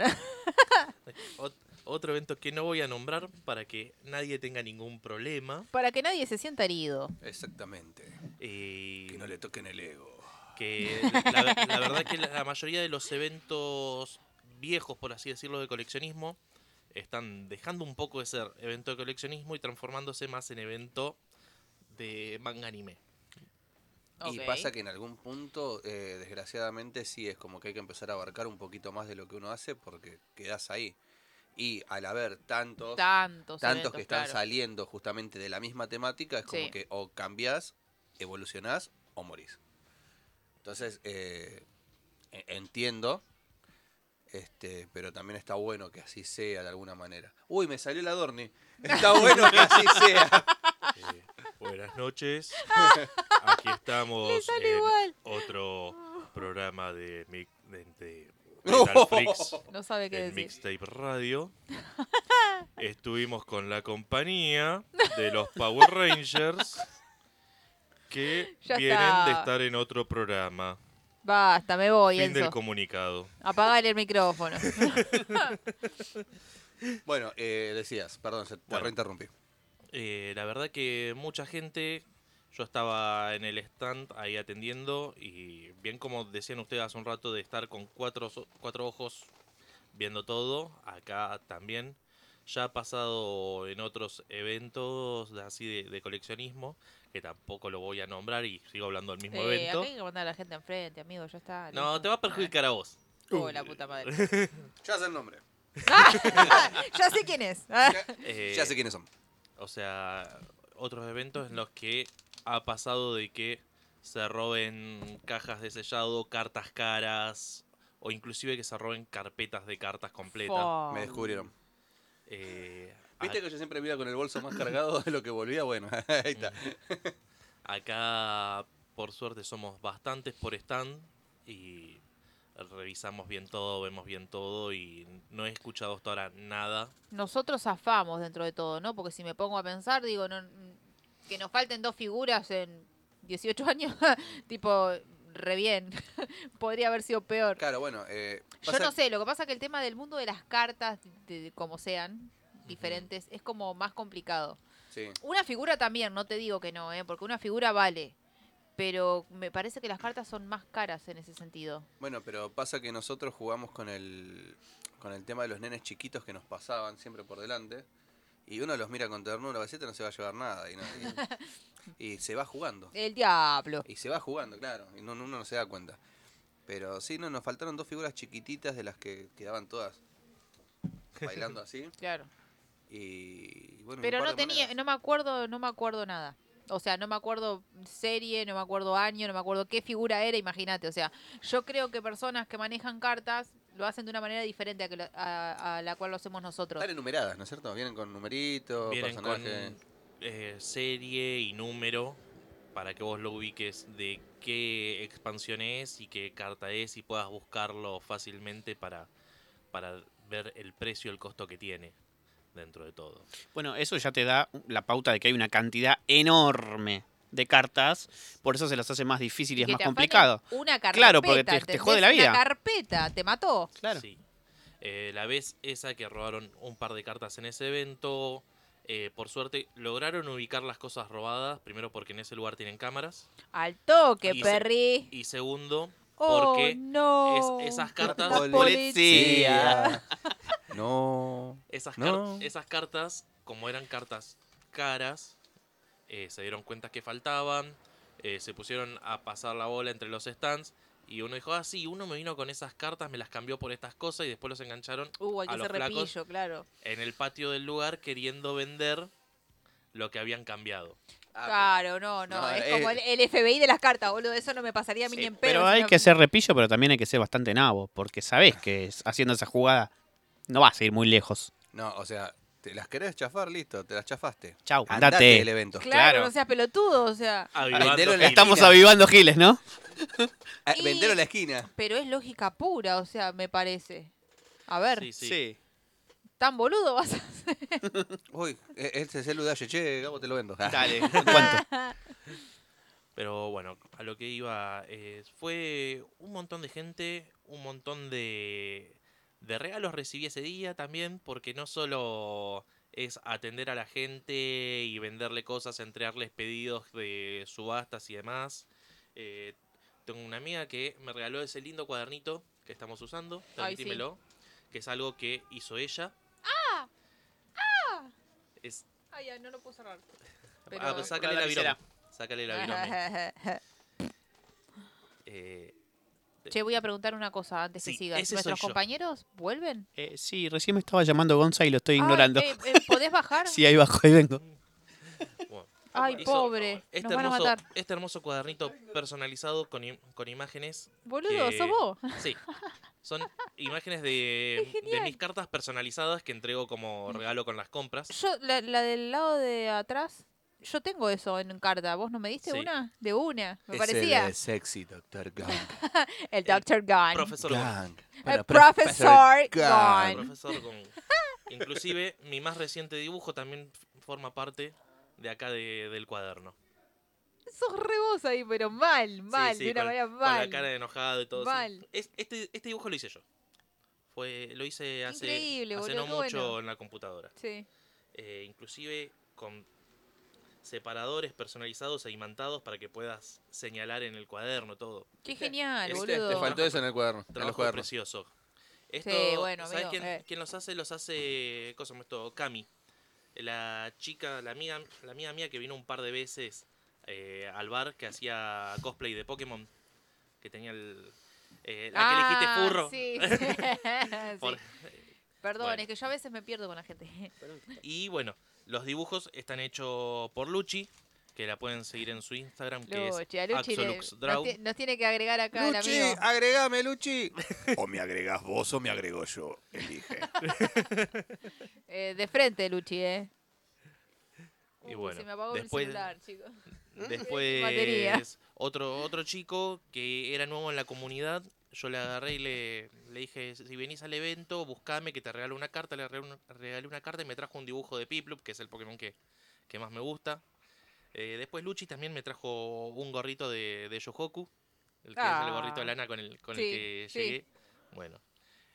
Otro evento que no voy a nombrar para que nadie tenga ningún problema. Para que nadie se sienta herido. Exactamente. Que no le toquen el ego. Que la verdad que la mayoría de los eventos viejos, por así decirlo, de coleccionismo, están dejando un poco de ser evento de coleccionismo y transformándose más en evento de manga anime. Y pasa que en algún punto, desgraciadamente, sí es como que hay que empezar a abarcar un poquito más de lo que uno hace porque quedás ahí. Y al haber tantos Tantos que eventos, están claro. saliendo justamente de la misma temática, es como Sí. que o cambiás, evolucionás o morís. Entonces, entiendo, pero también está bueno que así sea de alguna manera. Uy, me salió la Dorni. Está bueno que así sea. Buenas noches. Aquí estamos Le sale en igual. otro programa de Metal Freaks No sabe qué en decir. Mixtape Radio. Estuvimos con la compañía de los Power Rangers que Ya vienen está. de estar en otro programa. Basta, me voy, Fin del Enzo. comunicado. Apagale el micrófono. Bueno, decías, perdón, te Bueno. reinterrumpí. La verdad que mucha gente, yo estaba en el stand ahí atendiendo y bien como decían ustedes hace un rato de estar con cuatro ojos viendo todo, acá también. Ya ha pasado en otros eventos así de coleccionismo, que tampoco lo voy a nombrar y sigo hablando del mismo evento. Acá hay que mandar a la gente enfrente, amigo, ya está. No, listo. te va a perjudicar a vos. Oh, la puta madre. Ya sé el nombre. Ya sé quién es. Ya sé quiénes son. O sea, otros eventos en los que ha pasado de que se roben cajas de sellado, cartas caras, o inclusive que se roben carpetas de cartas completas. Fo. Me descubrieron. ¿Viste Ac- que yo siempre me iba con el bolso más cargado de lo que volvía? Bueno, ahí está. Acá, por suerte, somos bastantes por stand y revisamos bien todo, vemos bien todo y no he escuchado hasta ahora nada. Nosotros zafamos dentro de todo, ¿no? Porque si me pongo a pensar, digo, no, que nos falten 2 figuras en 18 años, tipo, re bien. Podría haber sido peor. Claro, bueno, Yo no sé, lo que pasa es que el tema del mundo de las cartas, de como sean, diferentes, es como más complicado. Sí. Una figura también, no te digo que no, porque una figura vale. Pero me parece que las cartas son más caras en ese sentido. Bueno, pero pasa que nosotros jugamos con el tema de los nenes chiquitos que nos pasaban siempre por delante. Y uno los mira con ternura, Baseta no se va a llevar nada. Y se va jugando. El diablo. Y se va jugando, claro. Y uno no se da cuenta. Pero sí, no, nos faltaron 2 figuras chiquititas de las que quedaban todas bailando así. Claro. Y bueno, Pero un par no de tenía, monedas. no me acuerdo nada. O sea, no me acuerdo serie, no me acuerdo año, no me acuerdo qué figura era, imagínate. O sea, yo creo que personas que manejan cartas lo hacen de una manera diferente a la cual lo hacemos nosotros. Están enumeradas, ¿no es cierto? Vienen con numeritos, Vienen personajes. con serie y número para que vos lo ubiques de qué expansión es y qué carta es y puedas buscarlo fácilmente para ver el precio, el costo que tiene dentro de todo. Bueno, eso ya te da la pauta de que hay una cantidad enorme de cartas, por eso se las hace más difícil y es que más te afanen complicado. Una carpeta, Claro, porque te ¿entendés? jode la vida. Una carpeta, te mató. Claro. Sí. La vez esa que robaron un par de cartas en ese evento, por suerte lograron ubicar las cosas robadas, primero porque en ese lugar tienen cámaras. Al toque, Y perri. Y segundo, Oh, porque no. esas cartas... La policía. No. Esas cartas, como eran cartas caras, se dieron cuenta que faltaban, se pusieron a pasar la bola entre los stands y uno dijo, sí, uno me vino con esas cartas, me las cambió por estas cosas y después los engancharon Hay que a los hacer flacos repillo, claro. en el patio del lugar queriendo vender lo que habían cambiado. Claro, no, no, es como el FBI de las cartas, boludo. Eso no me pasaría a mí ni en pedo. Pero hay que ser repillo, pero también hay que ser bastante nabo, porque sabés que haciendo esa jugada no vas a ir muy lejos. No, o sea, te las querés chafar, listo, te las chafaste. Chau, Andate andate del evento. Claro, no seas pelotudo, o sea. Vendelo en la Estamos esquina. avivando giles, ¿no? Y- Vendelo en la esquina. Pero es lógica pura, o sea, me parece. A ver, Sí, sí. ¿tan boludo vas a hacer? Uy, este es el Udaye, che, Gabo, te lo vendo. Dale, ¿cuánto? Pero bueno, a lo que iba, fue un montón de gente, un montón de regalos recibí ese día también, porque no solo es atender a la gente y venderle cosas, entregarles pedidos de subastas y demás. Tengo una amiga que me regaló ese lindo cuadernito que estamos usando, Ay, sí. permitímelo, que es algo que hizo ella. ¡Ah! ¡Ah! Es, Ay, ya, no lo puedo cerrar. pues sácale la virome. Sácale la virome. Che, voy a preguntar una cosa antes que Sí, sigas. ese ¿Nuestros soy yo. compañeros vuelven? Sí, recién me estaba llamando Gonza y lo estoy ignorando. ¿Podés bajar? Sí, ahí bajo, ahí vengo. Bueno, Ay, hizo pobre. Nos van a matar. este hermoso cuadernito personalizado con imágenes. Boludo, que- ¿sos vos? Sí. Son imágenes Es de genial. mis cartas personalizadas que entrego como regalo con las compras. Yo, la del lado de atrás, yo tengo eso en carta. ¿Vos no me diste Sí. una? De una. Me Es parecía. el sexy Dr. Gang. El Dr. Gunn. Profesor Gang. El profesor Gang. Gunn. Profesor con... Inclusive mi más reciente dibujo también forma parte de acá del cuaderno. Sos re vos ahí, pero mal, Sí, sí, de una con, manera con mal. la cara de enojado y todo. sí. Mal. Este dibujo lo hice yo. Lo hice hace Increíble, no boludo, qué mucho bueno. en la computadora. Sí. Inclusive con separadores personalizados e imantados para que puedas señalar en el cuaderno todo. Qué genial, ¿Viste? boludo. Te faltó eso en el cuaderno. En los Trabajo cuadernos. precioso. Esto, Sí, bueno, ¿sabes amigo, quién los hace? Los hace, ¿cómo se llama esto? Cami. La chica, la amiga mía que vino un par de veces al bar, que hacía cosplay de Pokémon, que tenía la que elegiste furro. Sí. Por- Sí. Perdón, Bueno. es que yo a veces me pierdo con la gente. Y bueno, los dibujos están hechos por Luchi, que la pueden seguir en su Instagram, que Luchi, a es Luchi Axoluxdraw. nos tiene que agregar acá el Luchi, amigo. agregame, Luchi. O me agregás vos o me agrego yo. Elige. De frente, Luchi, Y bueno, se me apagó después- el celular, chicos. Batería. Después, otro chico que era nuevo en la comunidad, yo le agarré y le dije, si venís al evento, buscame que te regalo una carta. Le regalé una carta y me trajo un dibujo de Piplup, que es el Pokémon que más me gusta. Después Luchi también me trajo un gorrito de Yohoku, el que es el gorrito de lana con el Sí, que sí. llegué. Bueno,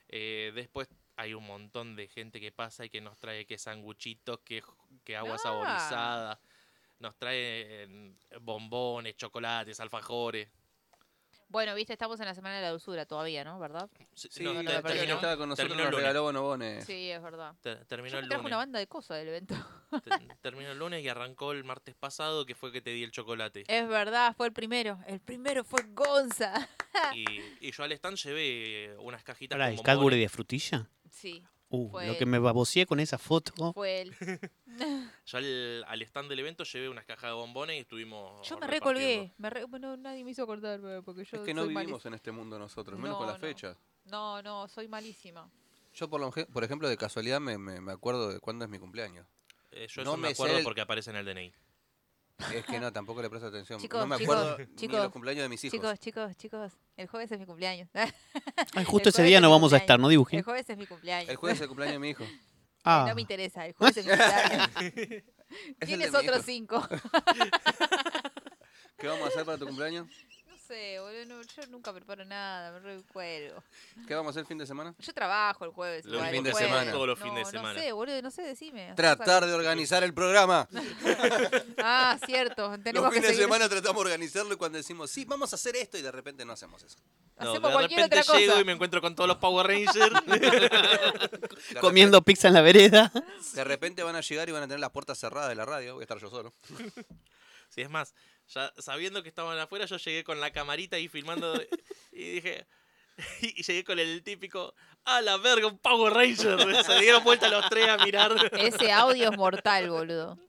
Después hay un montón de gente que pasa y que nos trae que sanguchitos, que agua saborizada. Nos trae bombones, chocolates, alfajores. Bueno, viste, estamos en la semana de la dulzura todavía, ¿no? ¿Verdad? Sí, No, la persona que estaba con nosotros terminó nos el lunes. regaló bonobones. Sí, es verdad. Terminó Yo el me trajo lunes. una banda de cosas del evento. Terminó el lunes y arrancó el martes pasado, que fue que te di el chocolate. Es verdad, fue el primero. El primero fue Gonza. Y yo al stand llevé unas cajitas Pará, con ¿el Cadbury bombones. de frutilla? Sí, Lo Fue que él. me baboseé con esa foto. fue él. Yo al stand del evento llevé unas cajas de bombones y estuvimos Yo me repartiendo. recolgué. Bueno, nadie me hizo acordar porque yo Es que no soy vivimos malísima. en este mundo nosotros, menos No, con la no. fecha. No, soy malísima. Yo, por ejemplo, de casualidad me acuerdo de cuándo es mi cumpleaños. Yo No eso me me sé acuerdo el- porque aparece en el DNI. Es que no, tampoco le presto atención. Chicos, no me chicos, acuerdo ni chicos, los cumpleaños de mis hijos. Chicos, el jueves es mi cumpleaños. Ay, justo El ese jueves día es no mi vamos a cumpleaños. estar, no dibujen. El jueves es mi cumpleaños. El jueves es el cumpleaños de mi hijo. Ah. No me interesa, el jueves es mi cumpleaños. Es el Tienes de mi otros hijo. 5. ¿Qué vamos a hacer para tu cumpleaños? No sé, boludo, yo nunca preparo nada, me recuerdo. ¿Qué vamos a hacer el fin de semana? Yo trabajo el jueves. Los igual, fines el de jueves. semana. Todos los fines de No semana. sé, boludo, no sé, decime. Tratar de organizar el programa. Ah, cierto, tenemos Los que fines de seguir. semana tratamos de organizarlo y cuando decimos, sí, vamos a hacer esto y de repente no hacemos eso. No, Hacemos de cualquier repente otra cosa. llego y me encuentro con todos los Power Rangers. De Comiendo pizza en la vereda. De repente van a llegar y van a tener las puertas cerradas de la radio. Voy a estar yo solo. Sí, es más, ya sabiendo que estaban afuera, yo llegué con la camarita ahí filmando y dije... Y llegué con el típico, ¡a la verga, un Power Ranger! Se dieron vuelta los tres a mirar. Ese audio es mortal, boludo.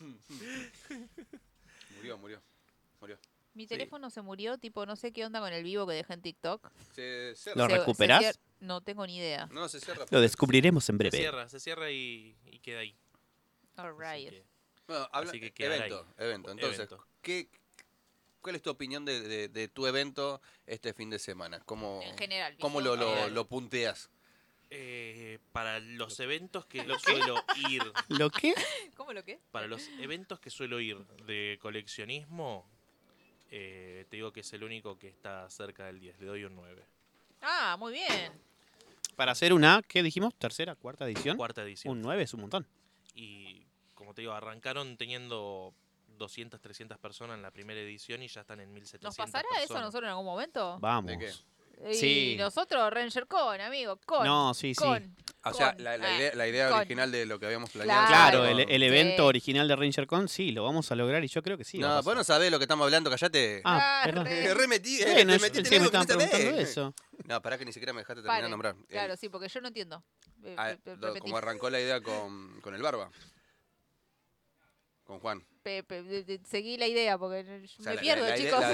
Murió. Mi Sí. teléfono se murió, tipo, no sé qué onda con el vivo que dejé en TikTok. Se cierra. ¿Lo recuperás? No tengo ni idea. No, se cierra. Lo descubriremos en Se breve. cierra y queda ahí. Alright. Así que- Bueno, Así que quedará evento. Entonces, Evento. ¿cuál es tu opinión de tu evento este fin de semana? ¿Cómo, En general. cómo visión general. lo punteas? Para los eventos que suelo ir, ¿Lo qué? ¿Cómo lo qué? para los eventos que suelo ir de coleccionismo, te digo que es el único que está cerca del 10. Le doy un 9. Ah, muy bien. Para hacer una, ¿qué dijimos? ¿Tercera, cuarta edición? Cuarta edición. Un 9 es un montón. Y como te digo, arrancaron teniendo 200, 300 personas en la primera edición y ya están en 1700 ¿Nos pasará eso a nosotros en algún momento? Vamos. ¿De qué? Y Sí. nosotros, Ranger Con, amigo, con. No, sí, sí. con, O sea, con, la idea con. original de lo que habíamos planeado. Claro, Claro. el evento Sí. original de RangerCon, sí, lo vamos a lograr y yo creo que sí. va a No, pasar. vos no sabés lo que estamos hablando, callate. Ah, Ah, perdón. re. Remetí, Bueno, te yo metiste en pensé que me algo estaban no sabés. preguntando eso. No, pará que ni siquiera me dejaste terminar de Paren. nombrar. Claro, sí, porque yo no entiendo. Repetí. Como arrancó la idea con el Barba. Con Juan. Seguí la idea porque O sea, me pierdo, la chicos.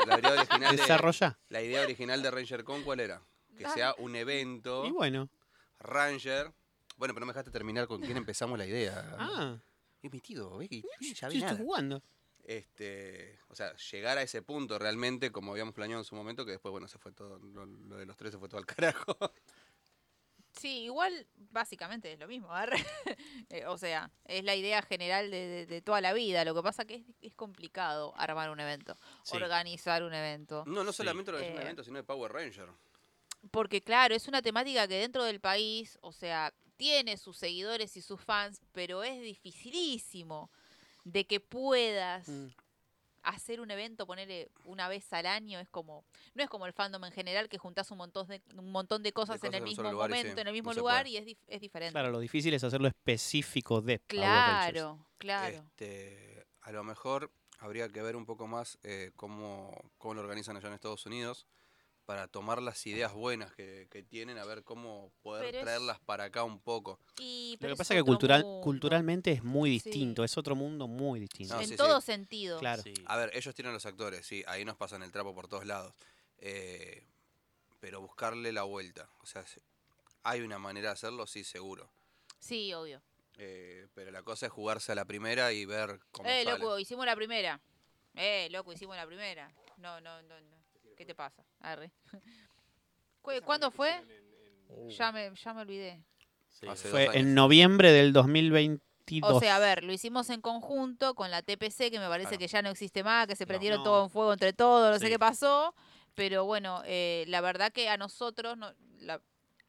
la idea original de RangerCon, ¿cuál era? Que sea un evento Y bueno. Ranger. Bueno, pero no me dejaste terminar con quién empezamos la idea. Ah, Es mi tío, Becky. Ya yo vi estoy nada. jugando. O sea, llegar a ese punto realmente, como habíamos planeado en su momento, que después, bueno, se fue todo, lo de los tres se fue todo al carajo. Sí, igual básicamente es lo mismo. arre. O sea, es la idea general de toda la vida. Lo que pasa que es complicado armar un evento, Sí. organizar un evento. No solamente lo de un Eh. evento, sino de Power Ranger. Porque claro, es una temática que dentro del país, o sea, tiene sus seguidores y sus fans, pero es dificilísimo de que puedas hacer un evento, ponerle una vez al año, es como, no es como el fandom en general que juntás un montón de cosas en cosas el en un mismo solo lugar y momento, sí, en el mismo no se lugar puede. y es diferente. Claro, lo difícil es hacerlo específico de Power Rangers. Claro. A lo mejor habría que ver un poco más cómo lo organizan allá en Estados Unidos para tomar las ideas buenas que tienen, a ver cómo poder Pero es- traerlas para acá un poco. Y, Lo pero que es pasa es que otro mundo. culturalmente es muy Sí. distinto, es otro mundo muy distinto. No, En sí, todo sí. sentido. Claro. Sí. A ver, ellos tienen los actores, sí, ahí nos pasan el trapo por todos lados. Pero buscarle la vuelta. O sea, hay una manera de hacerlo, sí, seguro. Sí, obvio. Pero la cosa es jugarse a la primera y ver cómo sale. Loco, hicimos la primera. Loco, hicimos la primera. No. ¿Qué te pasa? Arre. ¿Cuándo fue? Ya me olvidé. Sí. Hace Fue 2 años. en noviembre del 2022. O sea, a ver, lo hicimos en conjunto con la TPC, que me parece Claro. que ya no existe más, que se No. prendieron No. todo en fuego entre todos, no sé Sí. qué pasó. Pero bueno, la verdad que a nosotros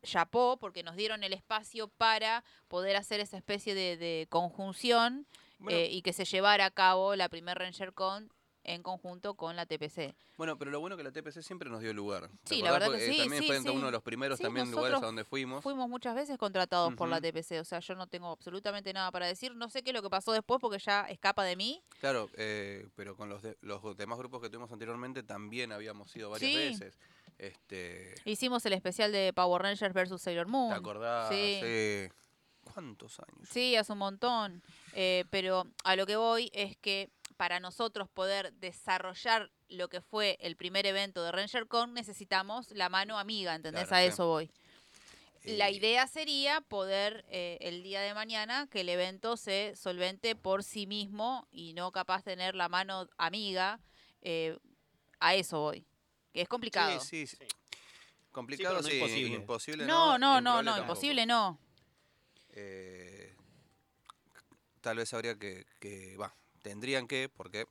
chapó porque nos dieron el espacio para poder hacer esa especie de conjunción Bueno. y que se llevara a cabo la primer Ranger Con en conjunto con la TPC. Bueno, pero lo bueno que la TPC siempre nos dio lugar. ¿Te Sí, la acordás? verdad que Porque, sí, también sí, fue sí. uno de los primeros Sí, también lugares a nosotros donde fuimos. Fuimos muchas veces contratados por la Ujú. TPC, o sea, yo no tengo absolutamente nada para decir. No sé qué es lo que pasó después porque ya escapa de mí. Claro, pero con los demás grupos que tuvimos anteriormente también habíamos ido varias Sí. veces. Hicimos el especial de Power Rangers versus Sailor Moon. ¿Te acordás? Sí. Sí. ¿Cuántos años? Sí, hace un montón. Pero a lo que voy es que para nosotros poder desarrollar lo que fue el primer evento de RangerCon necesitamos la mano amiga, ¿entendés? Claro, A sí. eso voy. La idea sería poder el día de mañana que el evento se solvente por sí mismo y no capaz tener la mano amiga. A eso voy. Que es complicado. Sí. Complicado, Sí, pero no sí. imposible. No, improbable tampoco. imposible no. Tal vez habría tendrían que, porque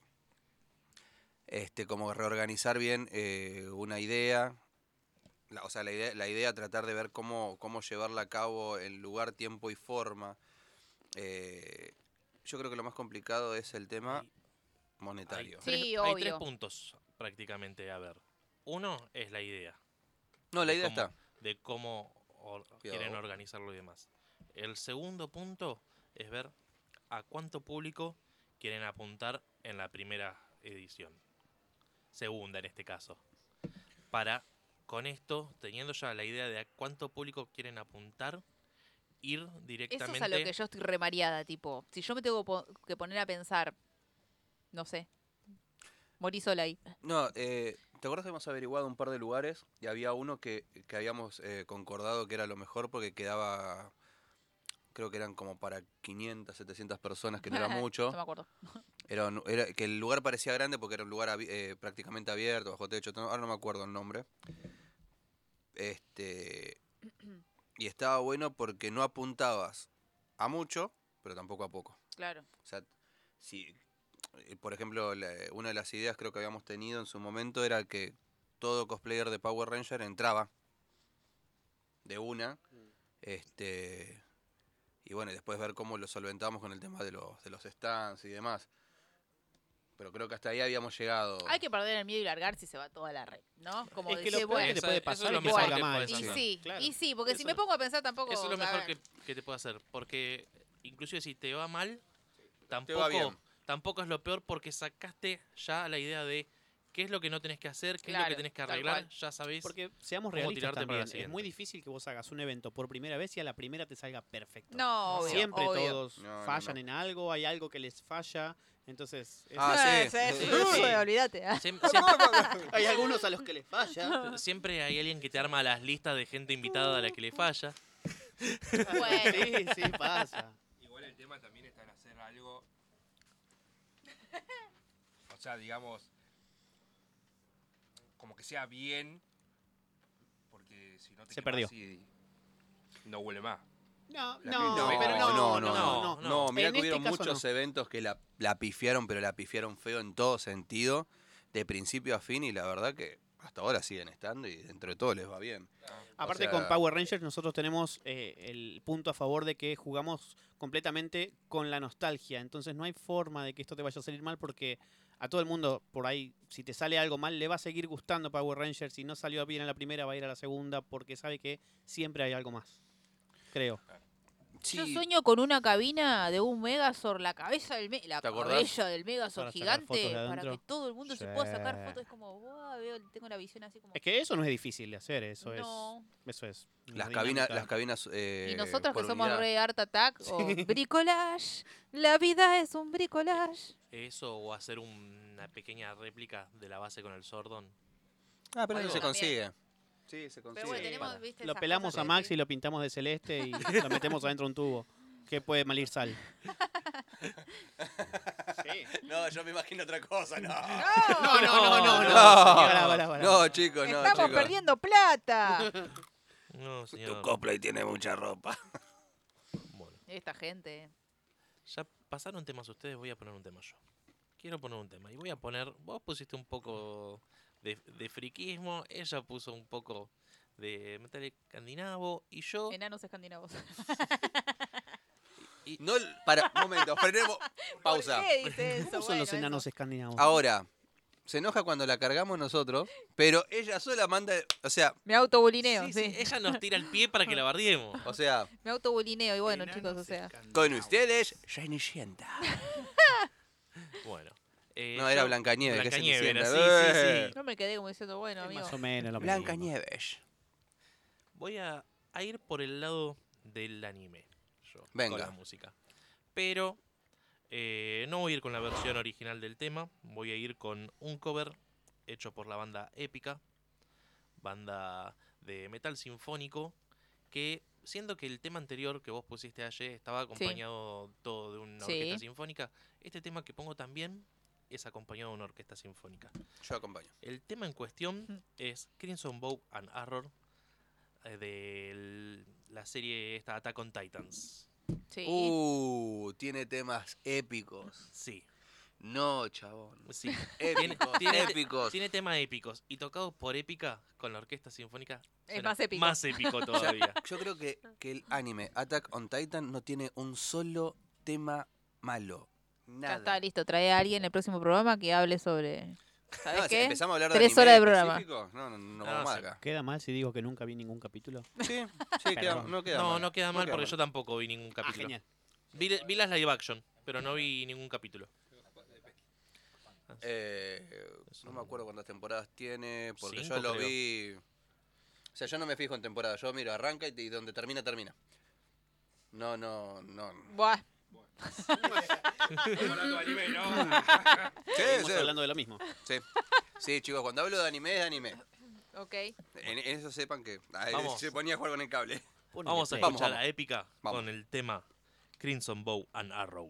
como reorganizar bien una idea, la idea tratar de ver cómo llevarla a cabo en lugar, tiempo y forma. Yo creo que lo más complicado es el tema monetario. Hay 3 puntos prácticamente a ver. Uno es la idea. No, la idea está. De cómo quieren Cuidado. organizarlo y demás. El segundo punto es ver a cuánto público quieren apuntar en la primera edición. Segunda en este caso. Para, con esto, teniendo ya la idea de a cuánto público quieren apuntar, ir Eso directamente... es a lo que yo estoy remareada, tipo, si yo me tengo que poner a pensar, no sé, morí sola ahí. No, ¿te acuerdas que hemos averiguado un par de lugares? Y había uno que habíamos concordado que era lo mejor porque quedaba, creo que eran como para 500, 700 personas, que no era mucho. No me acuerdo. Era que el lugar parecía grande porque era un lugar prácticamente abierto, bajo techo, ahora no me acuerdo el nombre. Y estaba bueno porque no apuntabas a mucho, pero tampoco a poco. Claro. O sea, si, por ejemplo, una de las ideas creo que habíamos tenido en su momento era que todo cosplayer de Power Ranger entraba de una. Y bueno, y después ver cómo lo solventamos con el tema de los stands y demás. Pero creo que hasta ahí habíamos llegado. Hay que perder el miedo y largar si se va toda la red, ¿no? Como Es que decir, lo peor que te puede pasar es que salga mal. Y sí, Claro. y sí, porque si Eso- me pongo a pensar tampoco... Eso es lo a mejor ver. que te puede hacer. Porque inclusive si te va mal, va bien. tampoco es lo peor porque sacaste ya la idea de qué es lo que no tenés que hacer, qué es lo Claro, que tenés que tal arreglar, cual. ya sabés. Porque seamos cómo realistas tirarte para también, la es siguiente. muy difícil que vos hagas un evento por primera vez y a la primera te salga perfecto. No, obvio, Siempre obvio. todos No, fallan no. en algo, hay algo que les falla, entonces... Olvídate. Hay algunos a los que les falla. Siempre hay alguien que te arma las listas de gente invitada a la que le falla. Sí, sí, pasa. Igual el tema también está en hacer algo. O sea, digamos. Como que sea bien. Porque si no te Se quemas perdió. y no huele más. No, La no, gente- pero No, mirá En que hubieron este caso muchos no. eventos que la pifiaron, pero la pifiaron feo en todo sentido, de principio a fin, y la verdad que hasta ahora siguen estando y dentro de todo les va bien. Aparte O sea, con Power Rangers nosotros tenemos el punto a favor de que jugamos completamente con la nostalgia. Entonces no hay forma de que esto te vaya a salir mal porque a todo el mundo por ahí, si te sale algo mal, le va a seguir gustando Power Rangers. Si no salió bien a la primera, va a ir a la segunda porque sabe que siempre hay algo más. Creo. Yo sueño con una cabina de un Megazord, la cabeza del la ¿Te acordás? cabeza del Megazord Para sacar fotos gigante, de para que adentro. todo el mundo se Sí. pueda sacar fotos. Es como, wow, tengo la visión así como... Es que eso no es difícil de hacer, eso No. es una Las cabinas, dinámica. Y nosotros que por somos unidad. re Art Attack o bricolage, la vida es un bricolage. Eso o hacer una pequeña réplica de la base con el Sordon. Ah, pero eso Algo se también. consigue. Sí, se consigue. Pero bueno, tenemos, viste, Lo esas pelamos cosas a que Max decís. y lo pintamos de celeste y lo metemos adentro de un tubo. Que puede malir sal. No, yo me imagino otra cosa, no. No, chicos, no, Estamos chicos. perdiendo plata. No, Tu señor. cosplay tiene mucha ropa. Bueno, Esta gente. ya pasaron temas ustedes, voy a poner un tema yo. Quiero poner un tema y voy a poner, vos pusiste un poco de friquismo, ella puso un poco de metal escandinavo. Y yo... Enanos escandinavos. No, para, un momento, frenemos. Pausa. ¿Por qué dice eso? ¿Cómo son los enanos escandinavos? Ahora, se enoja cuando la cargamos nosotros, pero ella sola manda, o sea... Me autobulineo, Sí, sí. sí, ella nos tira el pie para que la bardiemos. O sea... Me autobulineo y bueno, chicos, o sea... Con ustedes, Cenicienta. Bueno. No, era Blancanieves. Blancanieves, que es sí, Cenicienta. sí, sí. No me quedé como diciendo, bueno, amigo. Más o menos lo Blancanieves. Voy a ir por el lado del anime. Yo, Venga. con la música. Pero no voy a ir con la versión original del tema. Voy a ir con un cover hecho por la banda Épica. Banda de metal sinfónico. Que siendo que el tema anterior que vos pusiste ayer estaba acompañado todo de una orquesta sinfónica. Este tema que pongo también es acompañado de una orquesta sinfónica. Yo acompaño. El tema en cuestión es Crimson Bow and Arrow de la serie esta Attack on Titans. Sí. Tiene temas épicos. Sí. No, chabón. Sí. Épicos, épicos. Tiene temas épicos. Y tocados por Épica con la orquesta sinfónica. Es suena más épico. Más épico todavía. Yo creo que el anime Attack on Titan no tiene un solo tema malo. Nada. Ya está, listo. Trae a alguien en el próximo programa que hable sobre... ¿Sabes No, si qué? empezamos a hablar 3 anime horas de programa. específico, no vamos mal acá. ¿Queda mal si digo que nunca vi ningún capítulo? Sí, no queda mal. No queda mal porque yo tampoco vi ningún capítulo. Genial. Vi las live action, pero no vi ningún capítulo. No me acuerdo cuántas temporadas tiene, porque 5, yo lo creo. vi... O sea, yo no me fijo en temporada, yo miro, arranca y donde termina, termina. No. Buah. Hablando de anime, ¿no? Estamos hablando de lo mismo. Sí, chicos, cuando hablo de anime, es anime. Ok. En eso sepan que Vamos. se ponía a jugar con el cable. Vamos a Vamos, escuchar vamos. a Épica Vamos. con el tema Crimson Bow and Arrow.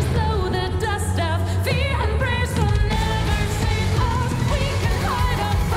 Dust of fear and praise will never save us. We can hide our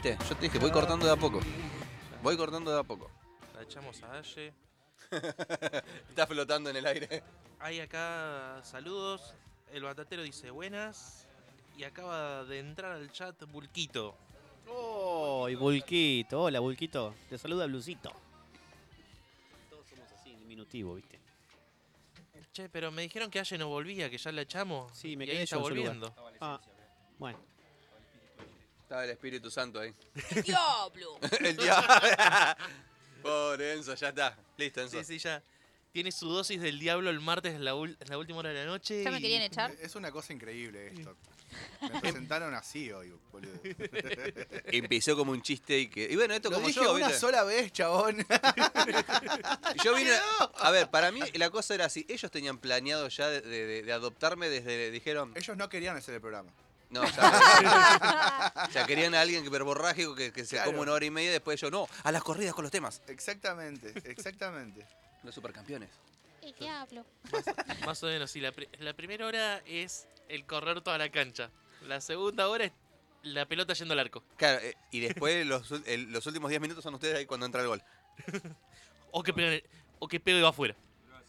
¿Viste? Yo te dije, voy cortando de a poco. Voy cortando de a poco. La echamos a Aye. Está flotando en el aire. Hay acá saludos. El batatero dice buenas. Y acaba de entrar al chat Bulquito. ¡Oh! Y Bulquito. Hola, Bulquito. Te saluda Blusito. Todos somos así, en diminutivo, ¿viste? Che, pero me dijeron que Aye no volvía, que ya la echamos. Sí, me y quedé ahí está yo en su lugar. volviendo. Ah, bueno. Estaba el Espíritu Santo ahí. ¡El diablo! El diablo. Pobre Enzo, ya está. Listo, Enzo. Sí, sí, ya. Tiene su dosis del diablo el martes en la última hora de la noche. ¿Ya me querían echar? Es una cosa increíble esto. Me presentaron así hoy, boludo. Empezó como un chiste y bueno, esto Lo como dije yo, una ¿viste? sola vez, chabón. Yo vine. A ver, para mí la cosa era así. Ellos tenían planeado ya de adoptarme desde. Dijeron. Ellos no querían hacer el programa. No, ya. O sea, querían a alguien verborrágico que se Claro. come 1 hora y media y después yo, no, a las corridas con los temas. Exactamente, exactamente. Los supercampeones. El diablo. Más o menos, sí. La primera hora es el correr toda la cancha. La segunda hora es la pelota yendo al arco. Claro, y después los últimos 10 minutos son ustedes ahí cuando entra el gol. O que pegue va afuera.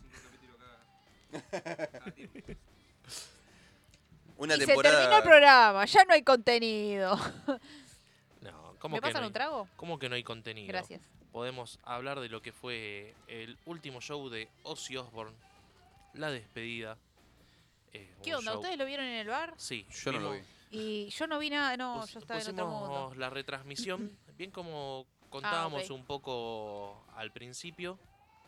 Una y temporada. se terminó el programa, ya no hay contenido. No, ¿cómo ¿Me que pasan no un trago? ¿Cómo que no hay contenido? Gracias. Podemos hablar de lo que fue el último show de Ozzy Osbourne. La despedida. ¿Qué Un onda? show- ¿Ustedes lo vieron en el bar? Sí. Yo no lo vi. Y yo no vi nada, no, yo estaba en otro mundo. Pusimos la retransmisión, bien como contábamos ok. un poco al principio.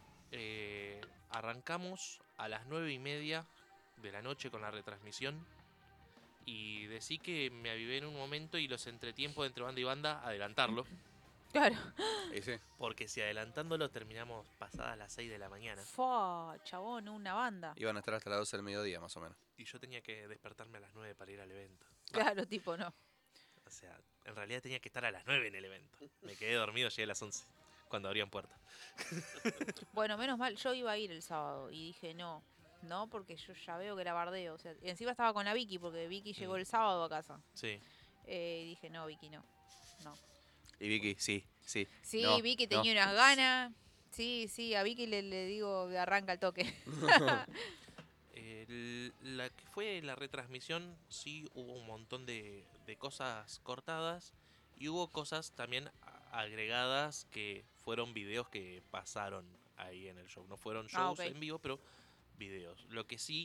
Arrancamos a las 9:30 de la noche con la retransmisión. Y decí que me avivé en un momento y los entretiempos entre banda y banda, adelantarlo. Claro. Y sí. Porque si adelantándolo terminamos pasadas las 6 de la mañana. Fua, chabón, una banda. Iban a estar hasta las 12 del mediodía, más o menos. Y yo tenía que despertarme a las 9 para ir al evento. Claro, tipo, no. O sea, en realidad tenía que estar a las 9 en el evento. Me quedé dormido, llegué a las 11, cuando abrían puertas. Bueno, menos mal, yo iba a ir el sábado y dije no, porque yo ya veo que era bardeo. O sea, encima estaba con la Vicky, porque Vicky llegó el sábado a casa. Sí. Y dije, no, Vicky, no. Y Vicky, sí. Sí, no, Vicky no. tenía unas ganas. Sí, a Vicky le digo, arranca el toque. La que fue la retransmisión, sí hubo un montón de cosas cortadas y hubo cosas también agregadas que fueron videos que pasaron ahí en el show. No fueron shows ok. en vivo, pero videos. Lo que sí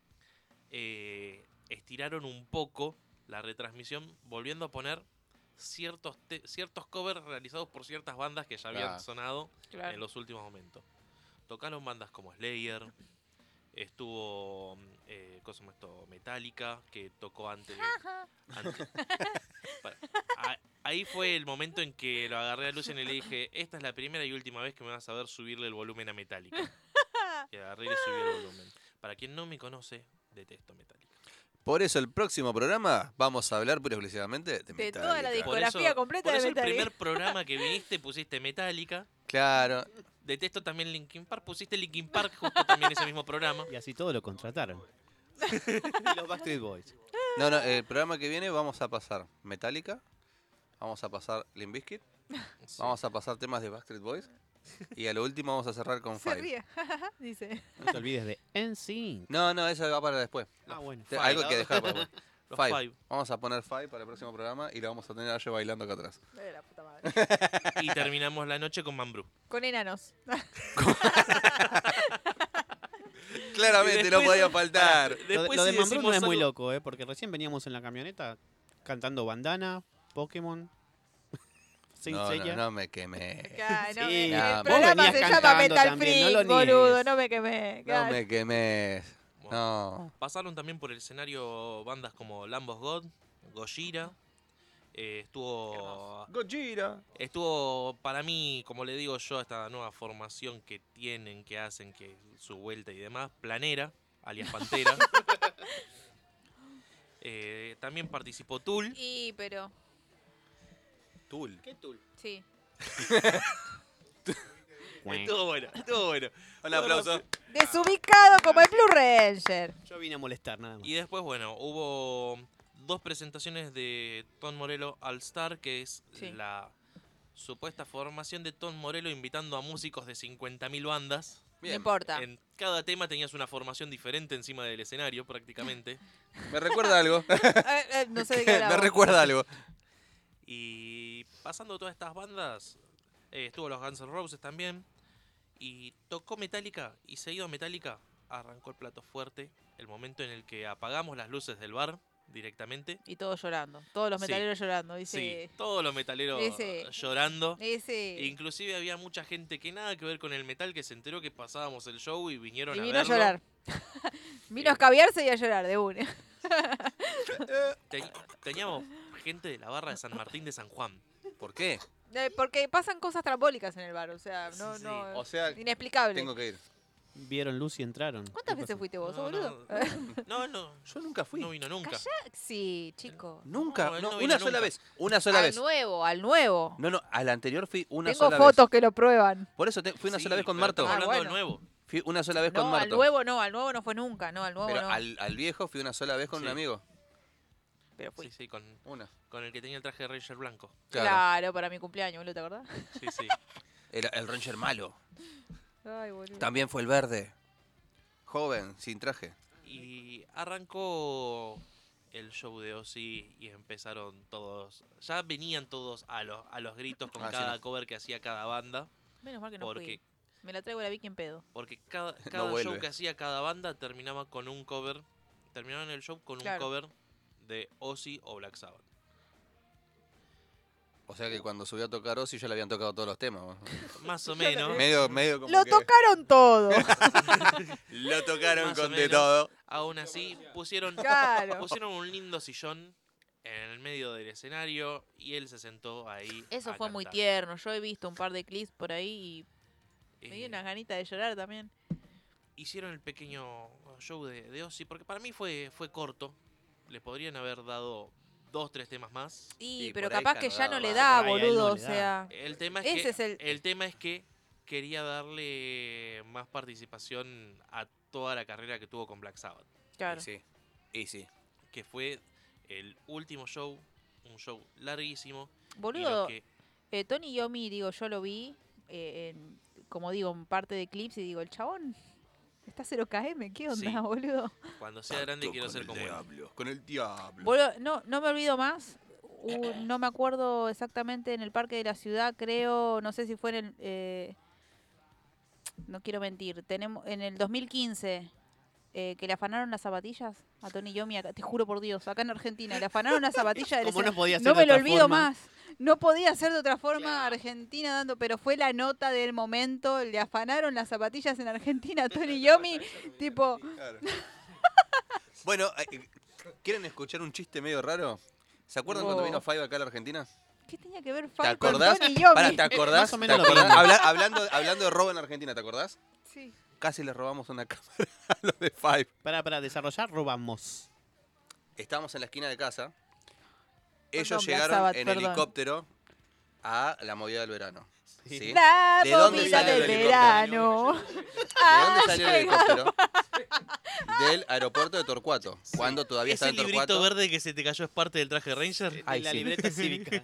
estiraron un poco la retransmisión, volviendo a poner ciertos covers realizados por ciertas bandas que ya habían Claro. sonado Claro. en los últimos momentos. Tocaron bandas como Slayer, estuvo Metallica, que tocó antes. Ahí fue el momento en que lo agarré a Lucian y le dije, esta es la primera y última vez que me vas a ver subirle el volumen a Metallica. Y agarré y le subí el volumen. Para quien no me conoce, detesto Metallica. Por eso el próximo programa vamos a hablar pura y exclusivamente de De Metallica. toda la Por discografía eso- completa por de eso Metallica. el primer programa que viniste pusiste Metallica. Claro. Detesto también Linkin Park. Pusiste Linkin Park justo también en ese mismo programa. Y así todo lo contrataron. Y los Backstreet Boys. No, el programa que viene vamos a pasar Metallica, vamos a pasar Limp Bizkit, vamos a pasar temas de Backstreet Boys y a lo último vamos a cerrar con Se Five. ríe, dice. No te olvides de NSYNC. No, eso va para después. Ah, bueno. Algo que dejar para después. Los Five. Five. Vamos a poner Five para el próximo programa y lo vamos a tener a yo bailando acá atrás. De la puta madre. Y terminamos la noche con Mambrú. Con enanos. Claramente no podía faltar. Lo de Mambrú no es muy loco, porque recién veníamos en la camioneta cantando Bandana, Pokémon, Saint Seiya. No me quemé. No, Sí, el vos programa venías se llama cantando Metal también, Freak, no lo niegues. boludo, no me quemé. No me quemé. No. Pasaron también por el escenario bandas como Lamb of God, Gojira. Estuvo para mí, como le digo yo, esta nueva formación que tienen, que hacen, que su vuelta y demás, Planera, alias Pantera. También participó Tool. Pero... Tool. ¿Qué Tool? Sí. Estuvo bueno. Un aplauso. Desubicado como el Blue Ranger. Yo vine a molestar nada más. Y después, bueno, hubo 2 presentaciones de Tom Morello All Star, que es Sí. la supuesta formación de Tom Morello invitando a músicos de 50.000 bandas. No importa. En cada tema tenías una formación diferente encima del escenario, prácticamente. Me recuerda algo. No sé de qué Me hablaba. recuerda algo. Y pasando todas estas bandas, estuvo los Guns N' Roses también. Y tocó Metallica, y seguido a Metallica arrancó el plato fuerte, el momento en el que apagamos las luces del bar directamente. Y todos llorando. Todos los Sí. metaleros llorando. Dice. Sí, todos los metaleros Ese. llorando. Ese. Inclusive había mucha gente que nada que ver con el metal que se enteró que pasábamos el show y vinieron Y a vino a verlo. llorar. Vino a escabiarse y a llorar de una. Teníamos gente de la barra de San Martín de San Juan. ¿Por qué? Porque pasan cosas trambólicas en el bar. O sea, no, Sí. no. O sea, inexplicable. tengo que ir. Vieron luz y entraron. ¿Cuántas ¿Qué veces pasó? fuiste vos, No, boludo? No, Yo nunca fui. no vino nunca. Sí, chico. Nunca. No, él No, no una vino sola nunca. vez. Una sola Al vez. nuevo, al nuevo. No, al anterior fui una Tengo sola fotos vez. que lo prueban. Por eso fui una Sí, sola vez con pero Marto. estamos hablando bueno. del nuevo. Fui una sola vez con No, al Marto. nuevo no fue nunca. No, al nuevo Pero no. al viejo fui una sola vez con Sí. un amigo. Pero fui. Sí, sí, con Una. el que tenía el traje de Ranger blanco. Claro, para mi cumpleaños, boludo, ¿te acordás? Sí, sí. El Ranger malo. Ay, boludo. También fue el verde. Joven, sin traje. Y arrancó el show de Ozzy y empezaron todos. Ya venían todos a los gritos con Ah, sí, cada no. cover que hacía cada banda. Menos mal que no Porque, fui. Me la traigo a la Vicky en pedo. porque cada show vuelve. que hacía cada banda terminaba con un cover. Terminaban el show con Claro. un cover de Ozzy o Black Sabbath. O sea que cuando subió a tocar Ozzy ya le habían tocado todos los temas. ¿no? Más o menos. medio como Lo que tocaron todo. lo tocaron Más o con de menos. todo. Aún así, pusieron un lindo sillón en el medio del escenario y él se sentó ahí. Eso a fue muy cantar. tierno. Yo he visto un par de clips por ahí y me dio Eh, unas ganitas de llorar también. Hicieron el pequeño show de Ozzy, porque para mí fue corto. Le podrían haber dado 2-3 temas más. Y, Sí, pero por ahí capaz que ya cargaba no le más. da, Por ahí a él boludo. no O le da. sea, El tema es ese que, es el. el tema es que quería darle más participación a toda la carrera que tuvo con Black Sabbath. Claro. Y sí. Que fue el último show, un show larguísimo. y Boludo, lo que- Tony Yomi, digo, yo lo vi, como digo, en parte de clips y digo, el chabón está 0 km, ¿qué onda, Sí. boludo? cuando sea grande quiero ser como él. Con el diablo. Boludo, no me olvido más, no me acuerdo exactamente, en el parque de la ciudad, creo, no sé si fue en el, no quiero mentir, tenemos en el 2015, que le afanaron las zapatillas a Tony Yomi, acá, te juro por Dios, acá en Argentina, le afanaron las zapatillas del ¿Cómo no escenario. podía ser No de me lo otra olvido forma? más. No podía ser de otra forma Argentina dando, pero fue la nota del momento. Le afanaron las zapatillas en Argentina a Tony Yomi. Tipo, Bueno, ¿quieren escuchar un chiste medio raro? ¿Se acuerdan cuando Oh. vino Five acá a la Argentina? ¿qué tenía que ver ¿Te Five con acordás? Tony Yomi? Pará, ¿te acordás? Más o menos ¿Te lo acordás? mismo. Hablando de robo en Argentina, ¿te acordás? Sí. Casi les robamos una cámara a los de Five. Para desarrollar, robamos. Estábamos en la esquina de casa. Perdón, Ellos Black llegaron Sabbath, en perdón. helicóptero a la movida del verano. ¿Sí? La ¿De dónde movida salió el del helicóptero? verano. ¿De dónde salió el llegado. helicóptero? Del aeropuerto de Torcuato. Cuando todavía estaba ¿Ese en librito Torcuato. verde que se te cayó es parte del traje Ranger? Ay, la sí. libreta cívica.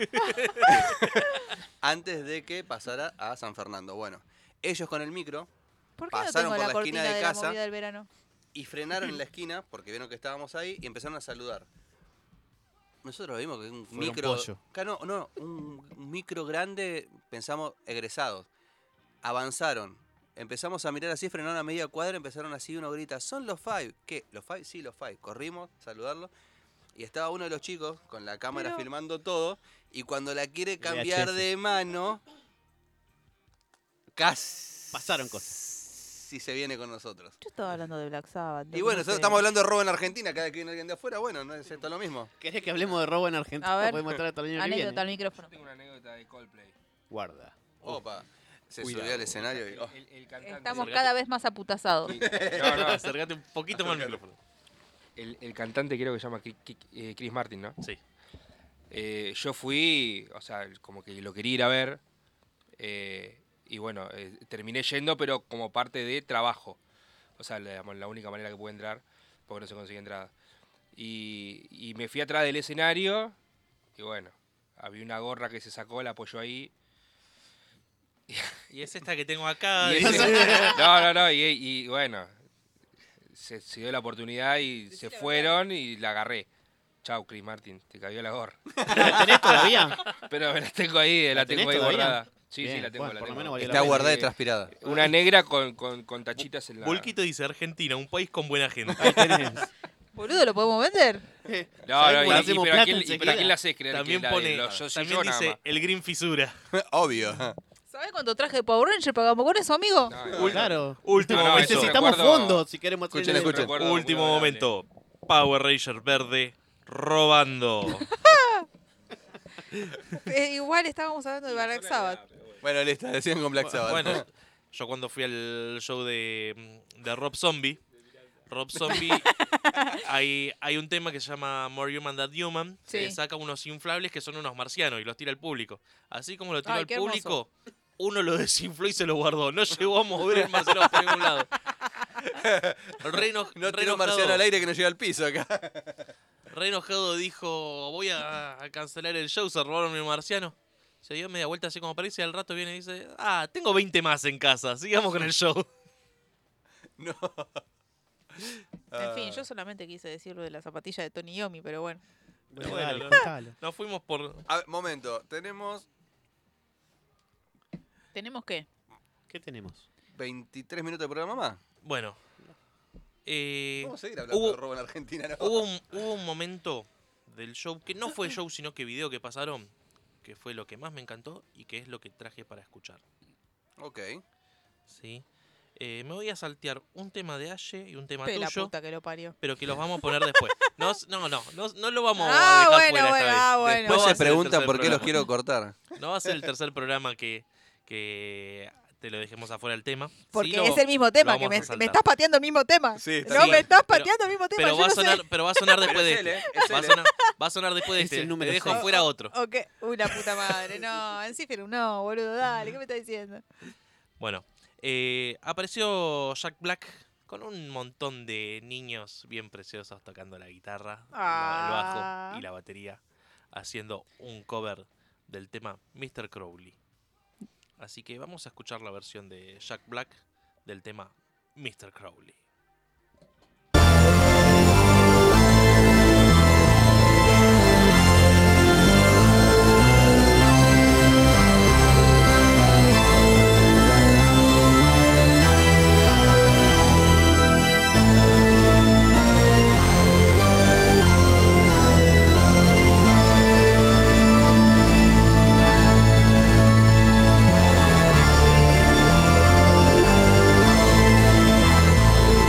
Antes de que pasara a San Fernando. Bueno, ellos con el micro ¿Por qué no pasaron tengo por la la cortina esquina de de la casa movida del verano? y frenaron en la esquina porque vieron que estábamos ahí y empezaron a saludar. Nosotros vimos que un Fueron micro. pollo. Un micro grande, pensamos egresados. Avanzaron. Empezamos a mirar así, frenaron a media cuadra, empezaron así, uno grita, ¿son los Five? ¿Qué? ¿Los Five? Sí, los Five. Corrimos, saludarlos. Y estaba uno de los chicos con la cámara Pero- filmando todo. Y cuando la quiere cambiar VHS. de mano, casi Pasaron cosas. si se viene con nosotros. Yo estaba hablando de Black Sabbath. Y bueno, nosotros estamos hablando de robo en Argentina, cada vez que viene alguien de afuera, bueno, ¿no es esto lo mismo? ¿Querés que hablemos de robo en Argentina? A ver. Podemos entrar hasta el año que viene. Anécdota al micrófono. Tengo una anécdota de Coldplay. Guarda. Opa, se Cuidado. subió al escenario y... oh. El cantante. Estamos cada vez más aputazados. No, no, Acércate un poquito más al micrófono. el cantante creo que se llama Chris Martin, ¿no? Sí. Yo fui, o sea, como que lo quería ir a ver. Y bueno, terminé yendo, pero como parte de trabajo. O sea, digamos, la única manera que pude entrar, porque no se consigue entrada. Y me fui atrás del escenario y bueno, había una gorra que se sacó, la apoyó ahí. Y es esta que tengo acá. No, y bueno, se dio la oportunidad y se fueron y la agarré. Chau, Chris Martin, te cayó la gorra. ¿La tenés todavía? Pero me la tengo ahí, la tengo ahí todavía? guardada. Sí, Bien, sí, la tengo, bueno, la por lo tengo. menos valió Está guardada y transpirada. Una negra con tachitas en la... Bulquito dice Argentina, un país con buena gente. Ahí tenés. Boludo, ¿lo podemos vender? No, ¿Sabés cómo ¿y hacemos pero a plata quién enseguida? la haces creer? También que la de pone, los- soy también yo nada dice más? el Green Fisura. Obvio. ¿Sabés cuánto traje de Power Ranger pagamos con eso, amigo? Claro. Último No, momento. eso Necesitamos recuerdo- fondos si queremos hacer Escuchen, el- escuchen. Recuerdo Último muy momento. Power Ranger verde robando. Igual estábamos hablando de Black Sabbath. Bueno, listo, decían con Black Sabbath. Bueno, yo cuando fui al show de Rob Zombie, hay un tema que se llama More Human Than Human, Sí. que saca unos inflables que son unos marcianos y los tira al público. Así como lo tiró Ay, al qué hermoso. público, uno lo desinfló y se lo guardó. No llegó a mover el marciano por ningún lado. No tiró marciano al aire que no llega al piso acá. Re enojado dijo, voy a cancelar el show, se robaron mi marciano. Se dio media vuelta así como parece y al rato viene y dice, tengo 20 más en casa, sigamos con el show. No. En fin, yo solamente quise decir lo de la zapatilla de Tony Yomi, pero bueno. Bueno, Bueno, dale, no. contalo. Nos fuimos por... A ver, momento, tenemos ¿Tenemos qué? ¿Qué tenemos? 23 minutos de programa más. Bueno. Vamos a seguir hablando de robo en Argentina, ¿no? Hubo un momento del show, que no fue show, sino que video que pasaron, que fue lo que más me encantó y que es lo que traje para escuchar. Ok. ¿Sí? Me voy a saltear un tema de Aye y un tema La tuyo, puta que lo parió. pero que los vamos a poner después. No lo vamos a Ah, dejar bueno, fuera bueno, esta vez. bueno. Después No va a se ser el preguntan tercer por qué los programa. quiero cortar. No va a ser el tercer programa que te lo dejemos afuera el tema. Porque Sí, lo- es el mismo tema, lo que vamos a me saltar. estás pateando el mismo tema. Sí, está no bien. me estás Pero- pateando el mismo tema. Pero yo va a no sonar, sé. pero va a sonar después de es él, este. es Va a él, sonar, va a sonar después de Es este. el Te número dejo seis. fuera otro. Ok, la puta madre. No, en Ciferum no, boludo, dale, ¿qué me estás diciendo? Bueno, apareció Jack Black con un montón de niños bien preciosos tocando la guitarra, el bajo y la batería, haciendo un cover del tema Mr. Crowley. Así que vamos a escuchar la versión de Jack Black del tema Mr. Crowley. Mr.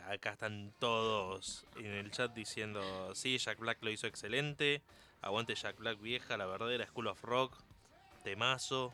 acá están todos en el chat diciendo, sí, Jack Black lo hizo excelente, aguante Jack Black vieja, la verdadera School of Rock, temazo.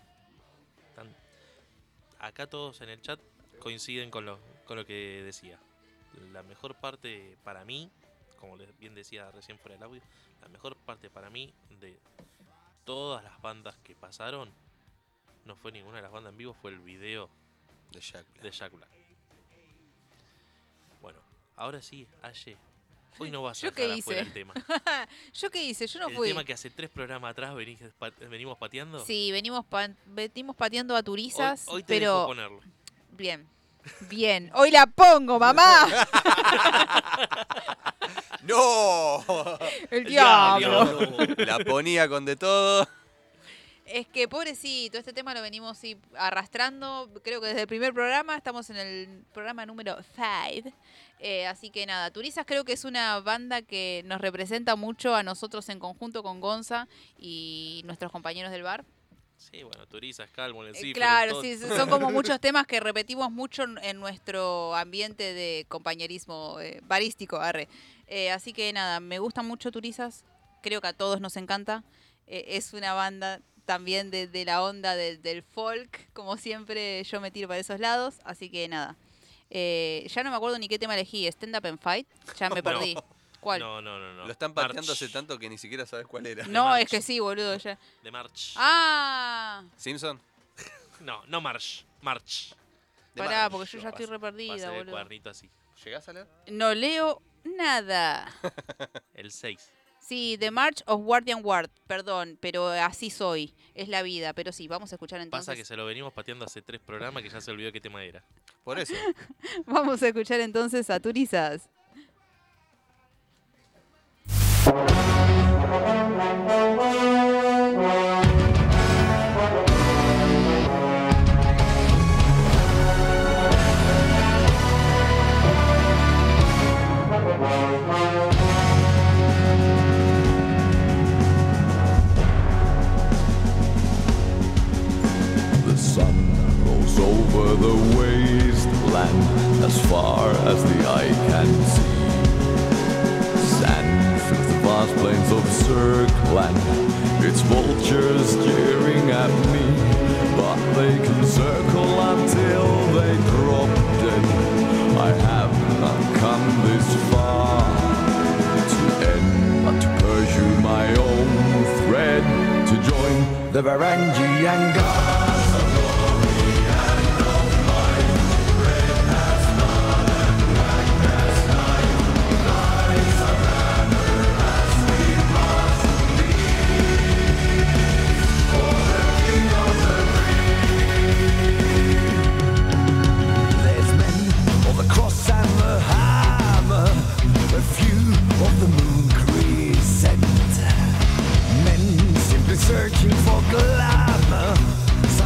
Acá todos en el chat coinciden con lo que decía. La mejor parte para mí, como bien decía recién por el audio, la mejor parte para mí de todas las bandas que pasaron, no fue ninguna de las bandas en vivo, fue el video de Jack Black. Bueno, ahora sí, Aye, hoy no vas a ¿Yo dejar qué afuera hice? el tema. ¿Yo qué hice? Yo no El fui. tema que hace 3 programas atrás venimos pateando. Sí, venimos pateando a Turizas, Hoy te pero dejo ponerlo. bien. Bien, hoy la pongo, mamá. ¡No! El diablo. La ponía con de todo. Es que pobrecito, este tema lo venimos arrastrando, creo que desde el primer programa, estamos en el programa número 5, así que nada, Turizas creo que es una banda que nos representa mucho a nosotros en conjunto con Gonza y nuestros compañeros del bar. Sí, bueno, Turizas, Calmo, el Cifre. Claro, sí, son como muchos temas que repetimos mucho en nuestro ambiente de compañerismo barístico, arre. Así que nada, me gusta mucho Turizas, creo que a todos nos encanta, es una banda también de la onda del folk, como siempre yo me tiro para esos lados, así que nada. Ya no me acuerdo ni qué tema elegí, Stand Up and Fight, ya me perdí. ¿Cuál? No. Lo están pateando hace tanto que ni siquiera sabes cuál era. No, es que sí, boludo, ya. De March. ¡Ah! ¿Simpson? No March. March. Pará, porque yo ya estoy re perdida, Pase de boludo. cuadernito así. ¿Llegás a leer? No leo nada. El 6. Sí, The March of Guardian Ward, perdón, pero así soy, es la vida, pero sí, vamos a escuchar entonces. Pasa que se lo venimos pateando hace 3 programas que ya se olvidó qué tema era. Por eso. Vamos a escuchar entonces a Turizas. The sun rolls over the wasteland as far as the eye can see. Sand fills the vast plains of Circland, its vultures jeering at me, but they can circle until they drop dead. I have not come this far to end, but to pursue my own thread, to join the Varangian gods. Searching for glamour,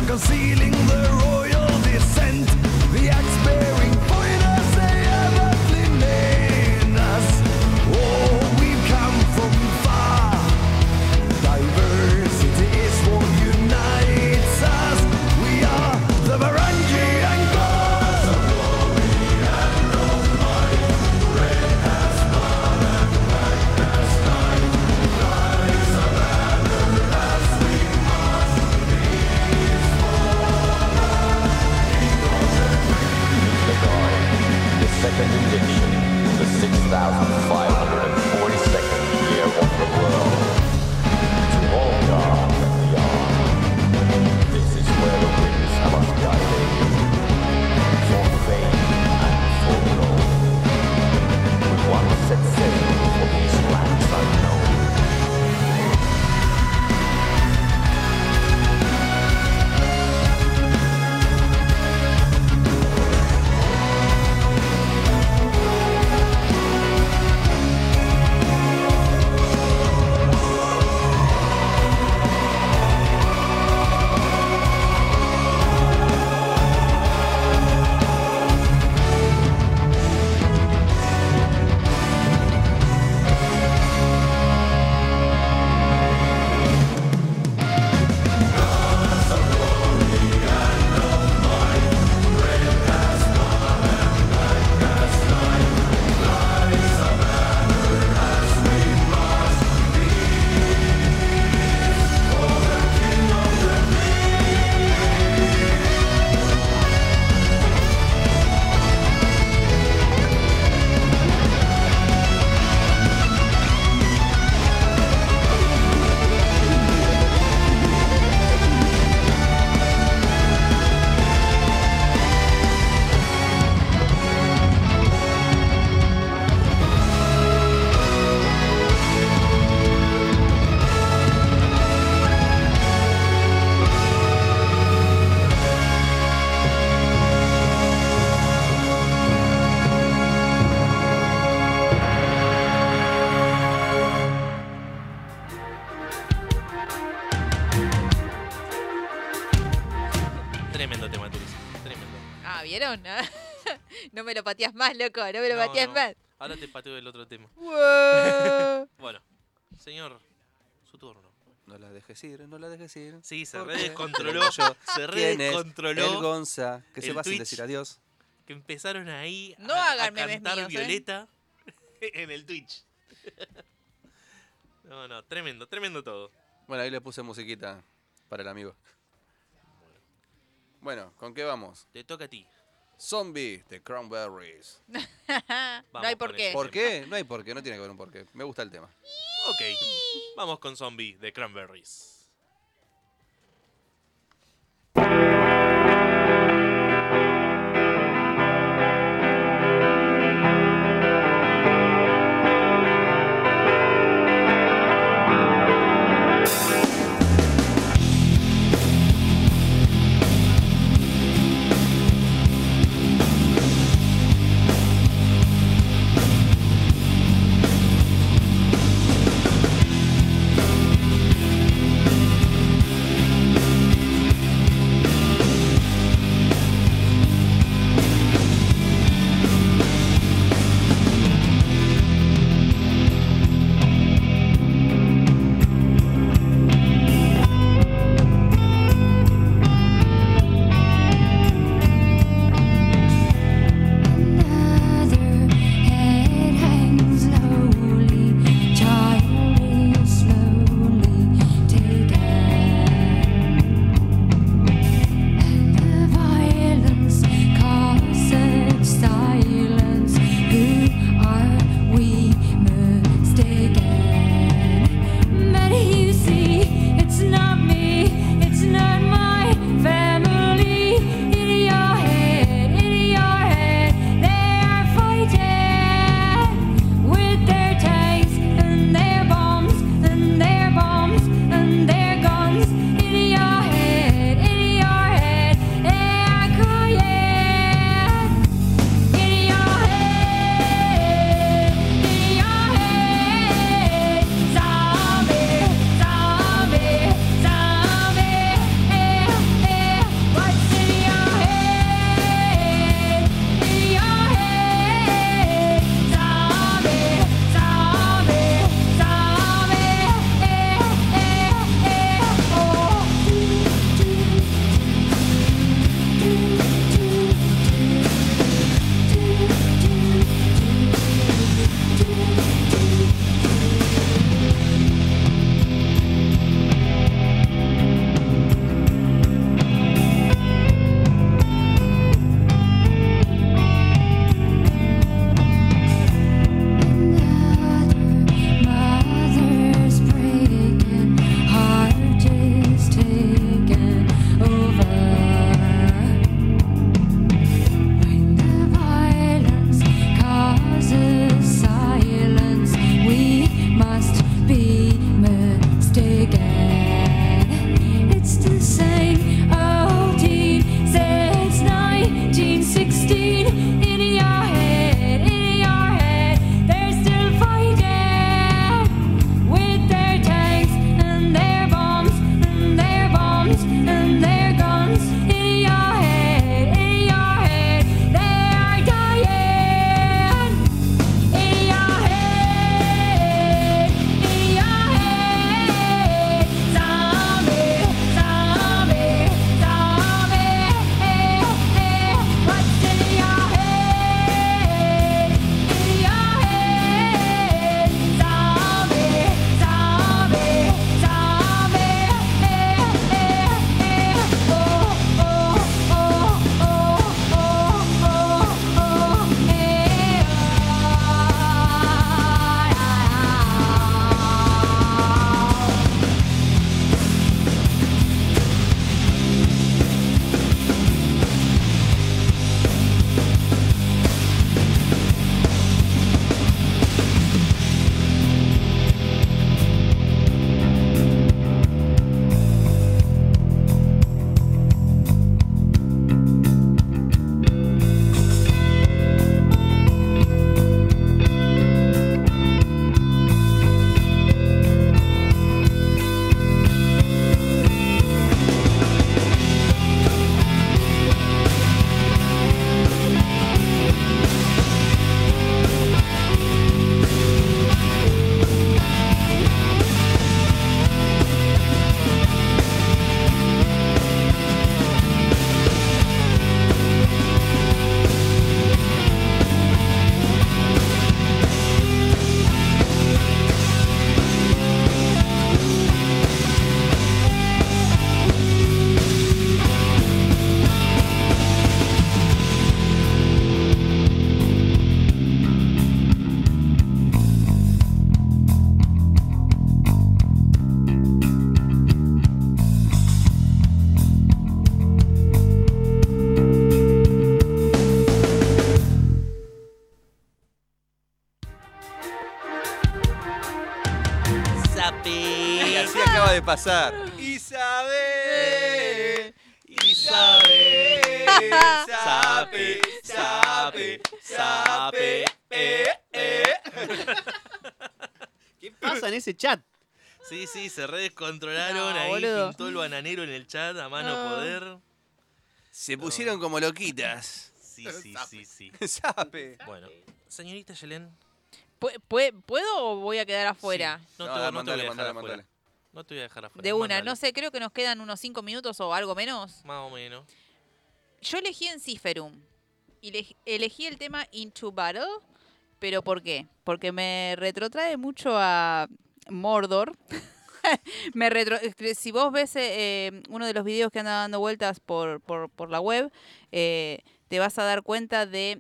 perdón. No me lo pateas más, loco. No me lo No, pateas no. más. Ahora te pateo el otro tema. Wow. Bueno, señor, su turno. No la dejes ir, no la dejes ir. Sí, se ¿Por qué? redescontroló. Yo, Se ¿quién es? redescontroló. El Gonza, que se el va sin Twitch. decir adiós. Que empezaron ahí No a hagan memes cantar míos, Violeta en el Twitch. No, tremendo, tremendo todo. Bueno, ahí le puse musiquita para el amigo. Bueno, ¿con qué vamos? Te toca a ti. Zombie de Cranberries. No hay por qué. ¿Por qué? No hay por qué, no tiene que haber un por qué. Me gusta el tema. Ok, vamos con Zombie de Cranberries. Thank sabe. Y así acaba de pasar. Y sabe. Y sabe. Sabe. Sabe. Sabe. ¿Qué pasa en ese chat? Sí, se redescontrolaron. No, ahí boludo. pintó el bananero en el chat a mano poder. Se pusieron como loquitas. Sí. Sabe. Bueno, señorita Yelén. ¿Puedo o voy a quedar afuera? No te voy a dejar afuera. No te voy a dejar afuera. De una, Mándale. no sé, creo que nos quedan unos 5 minutos o algo menos. Más o menos. Yo elegí en Ciferum y elegí el tema Into Battle, pero ¿por qué? Porque me retrotrae mucho a Mordor. Si vos ves uno de los videos que anda dando vueltas por la web, te vas a dar cuenta de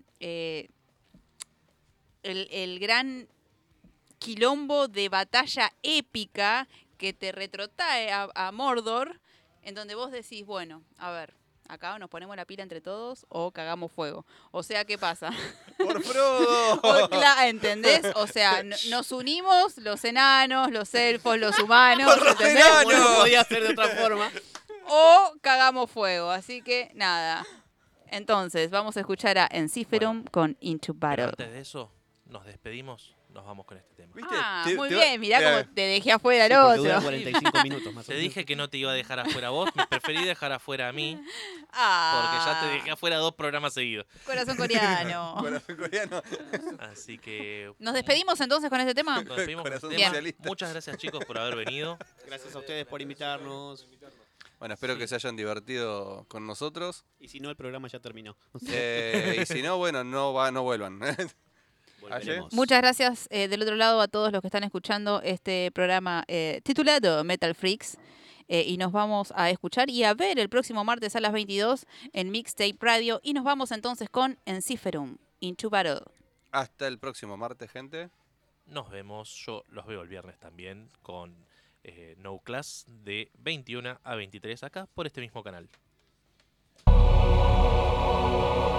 el gran quilombo de batalla épica que te retrotrae a Mordor, en donde vos decís, bueno, a ver, acá nos ponemos la pila entre todos o cagamos fuego. O sea, ¿qué pasa? ¡Por Frodo! ¿Entendés? O sea, nos unimos los enanos, los elfos, los humanos, ¡Por los ¿entendés? enanos! No podía ser de otra forma. O cagamos fuego. Así que, nada. Entonces, vamos a escuchar a Enciferum con Into Pero Battle. antes de eso, nos despedimos. Nos vamos con este tema. Muy bien, mirá cómo te dejé afuera el porque dura otro. 45 minutos más o Te menos. dije que no te iba a dejar afuera vos, me preferí dejar afuera a mí, porque Ah, ya te dejé afuera 2 programas seguidos. corazón coreano. Corazón coreano. Así que ¿Nos despedimos entonces con este tema? nos despedimos con Corazón este tema. socialista. Muchas gracias chicos por haber venido. Gracias a ustedes por invitarnos. Bueno, espero que se hayan divertido con nosotros. Y si no, el programa ya terminó. Y si no, bueno, no vuelvan. Volveremos. Muchas gracias del otro lado a todos los que están escuchando este programa titulado Metal Freaks. Y nos vamos a escuchar y a ver el próximo martes a las 22 en Mixtape Radio. Y nos vamos entonces con Enciferum, Into Battle. Hasta el próximo martes, gente. Nos vemos, yo los veo el viernes también con No Class de 21 a 23 acá por este mismo canal.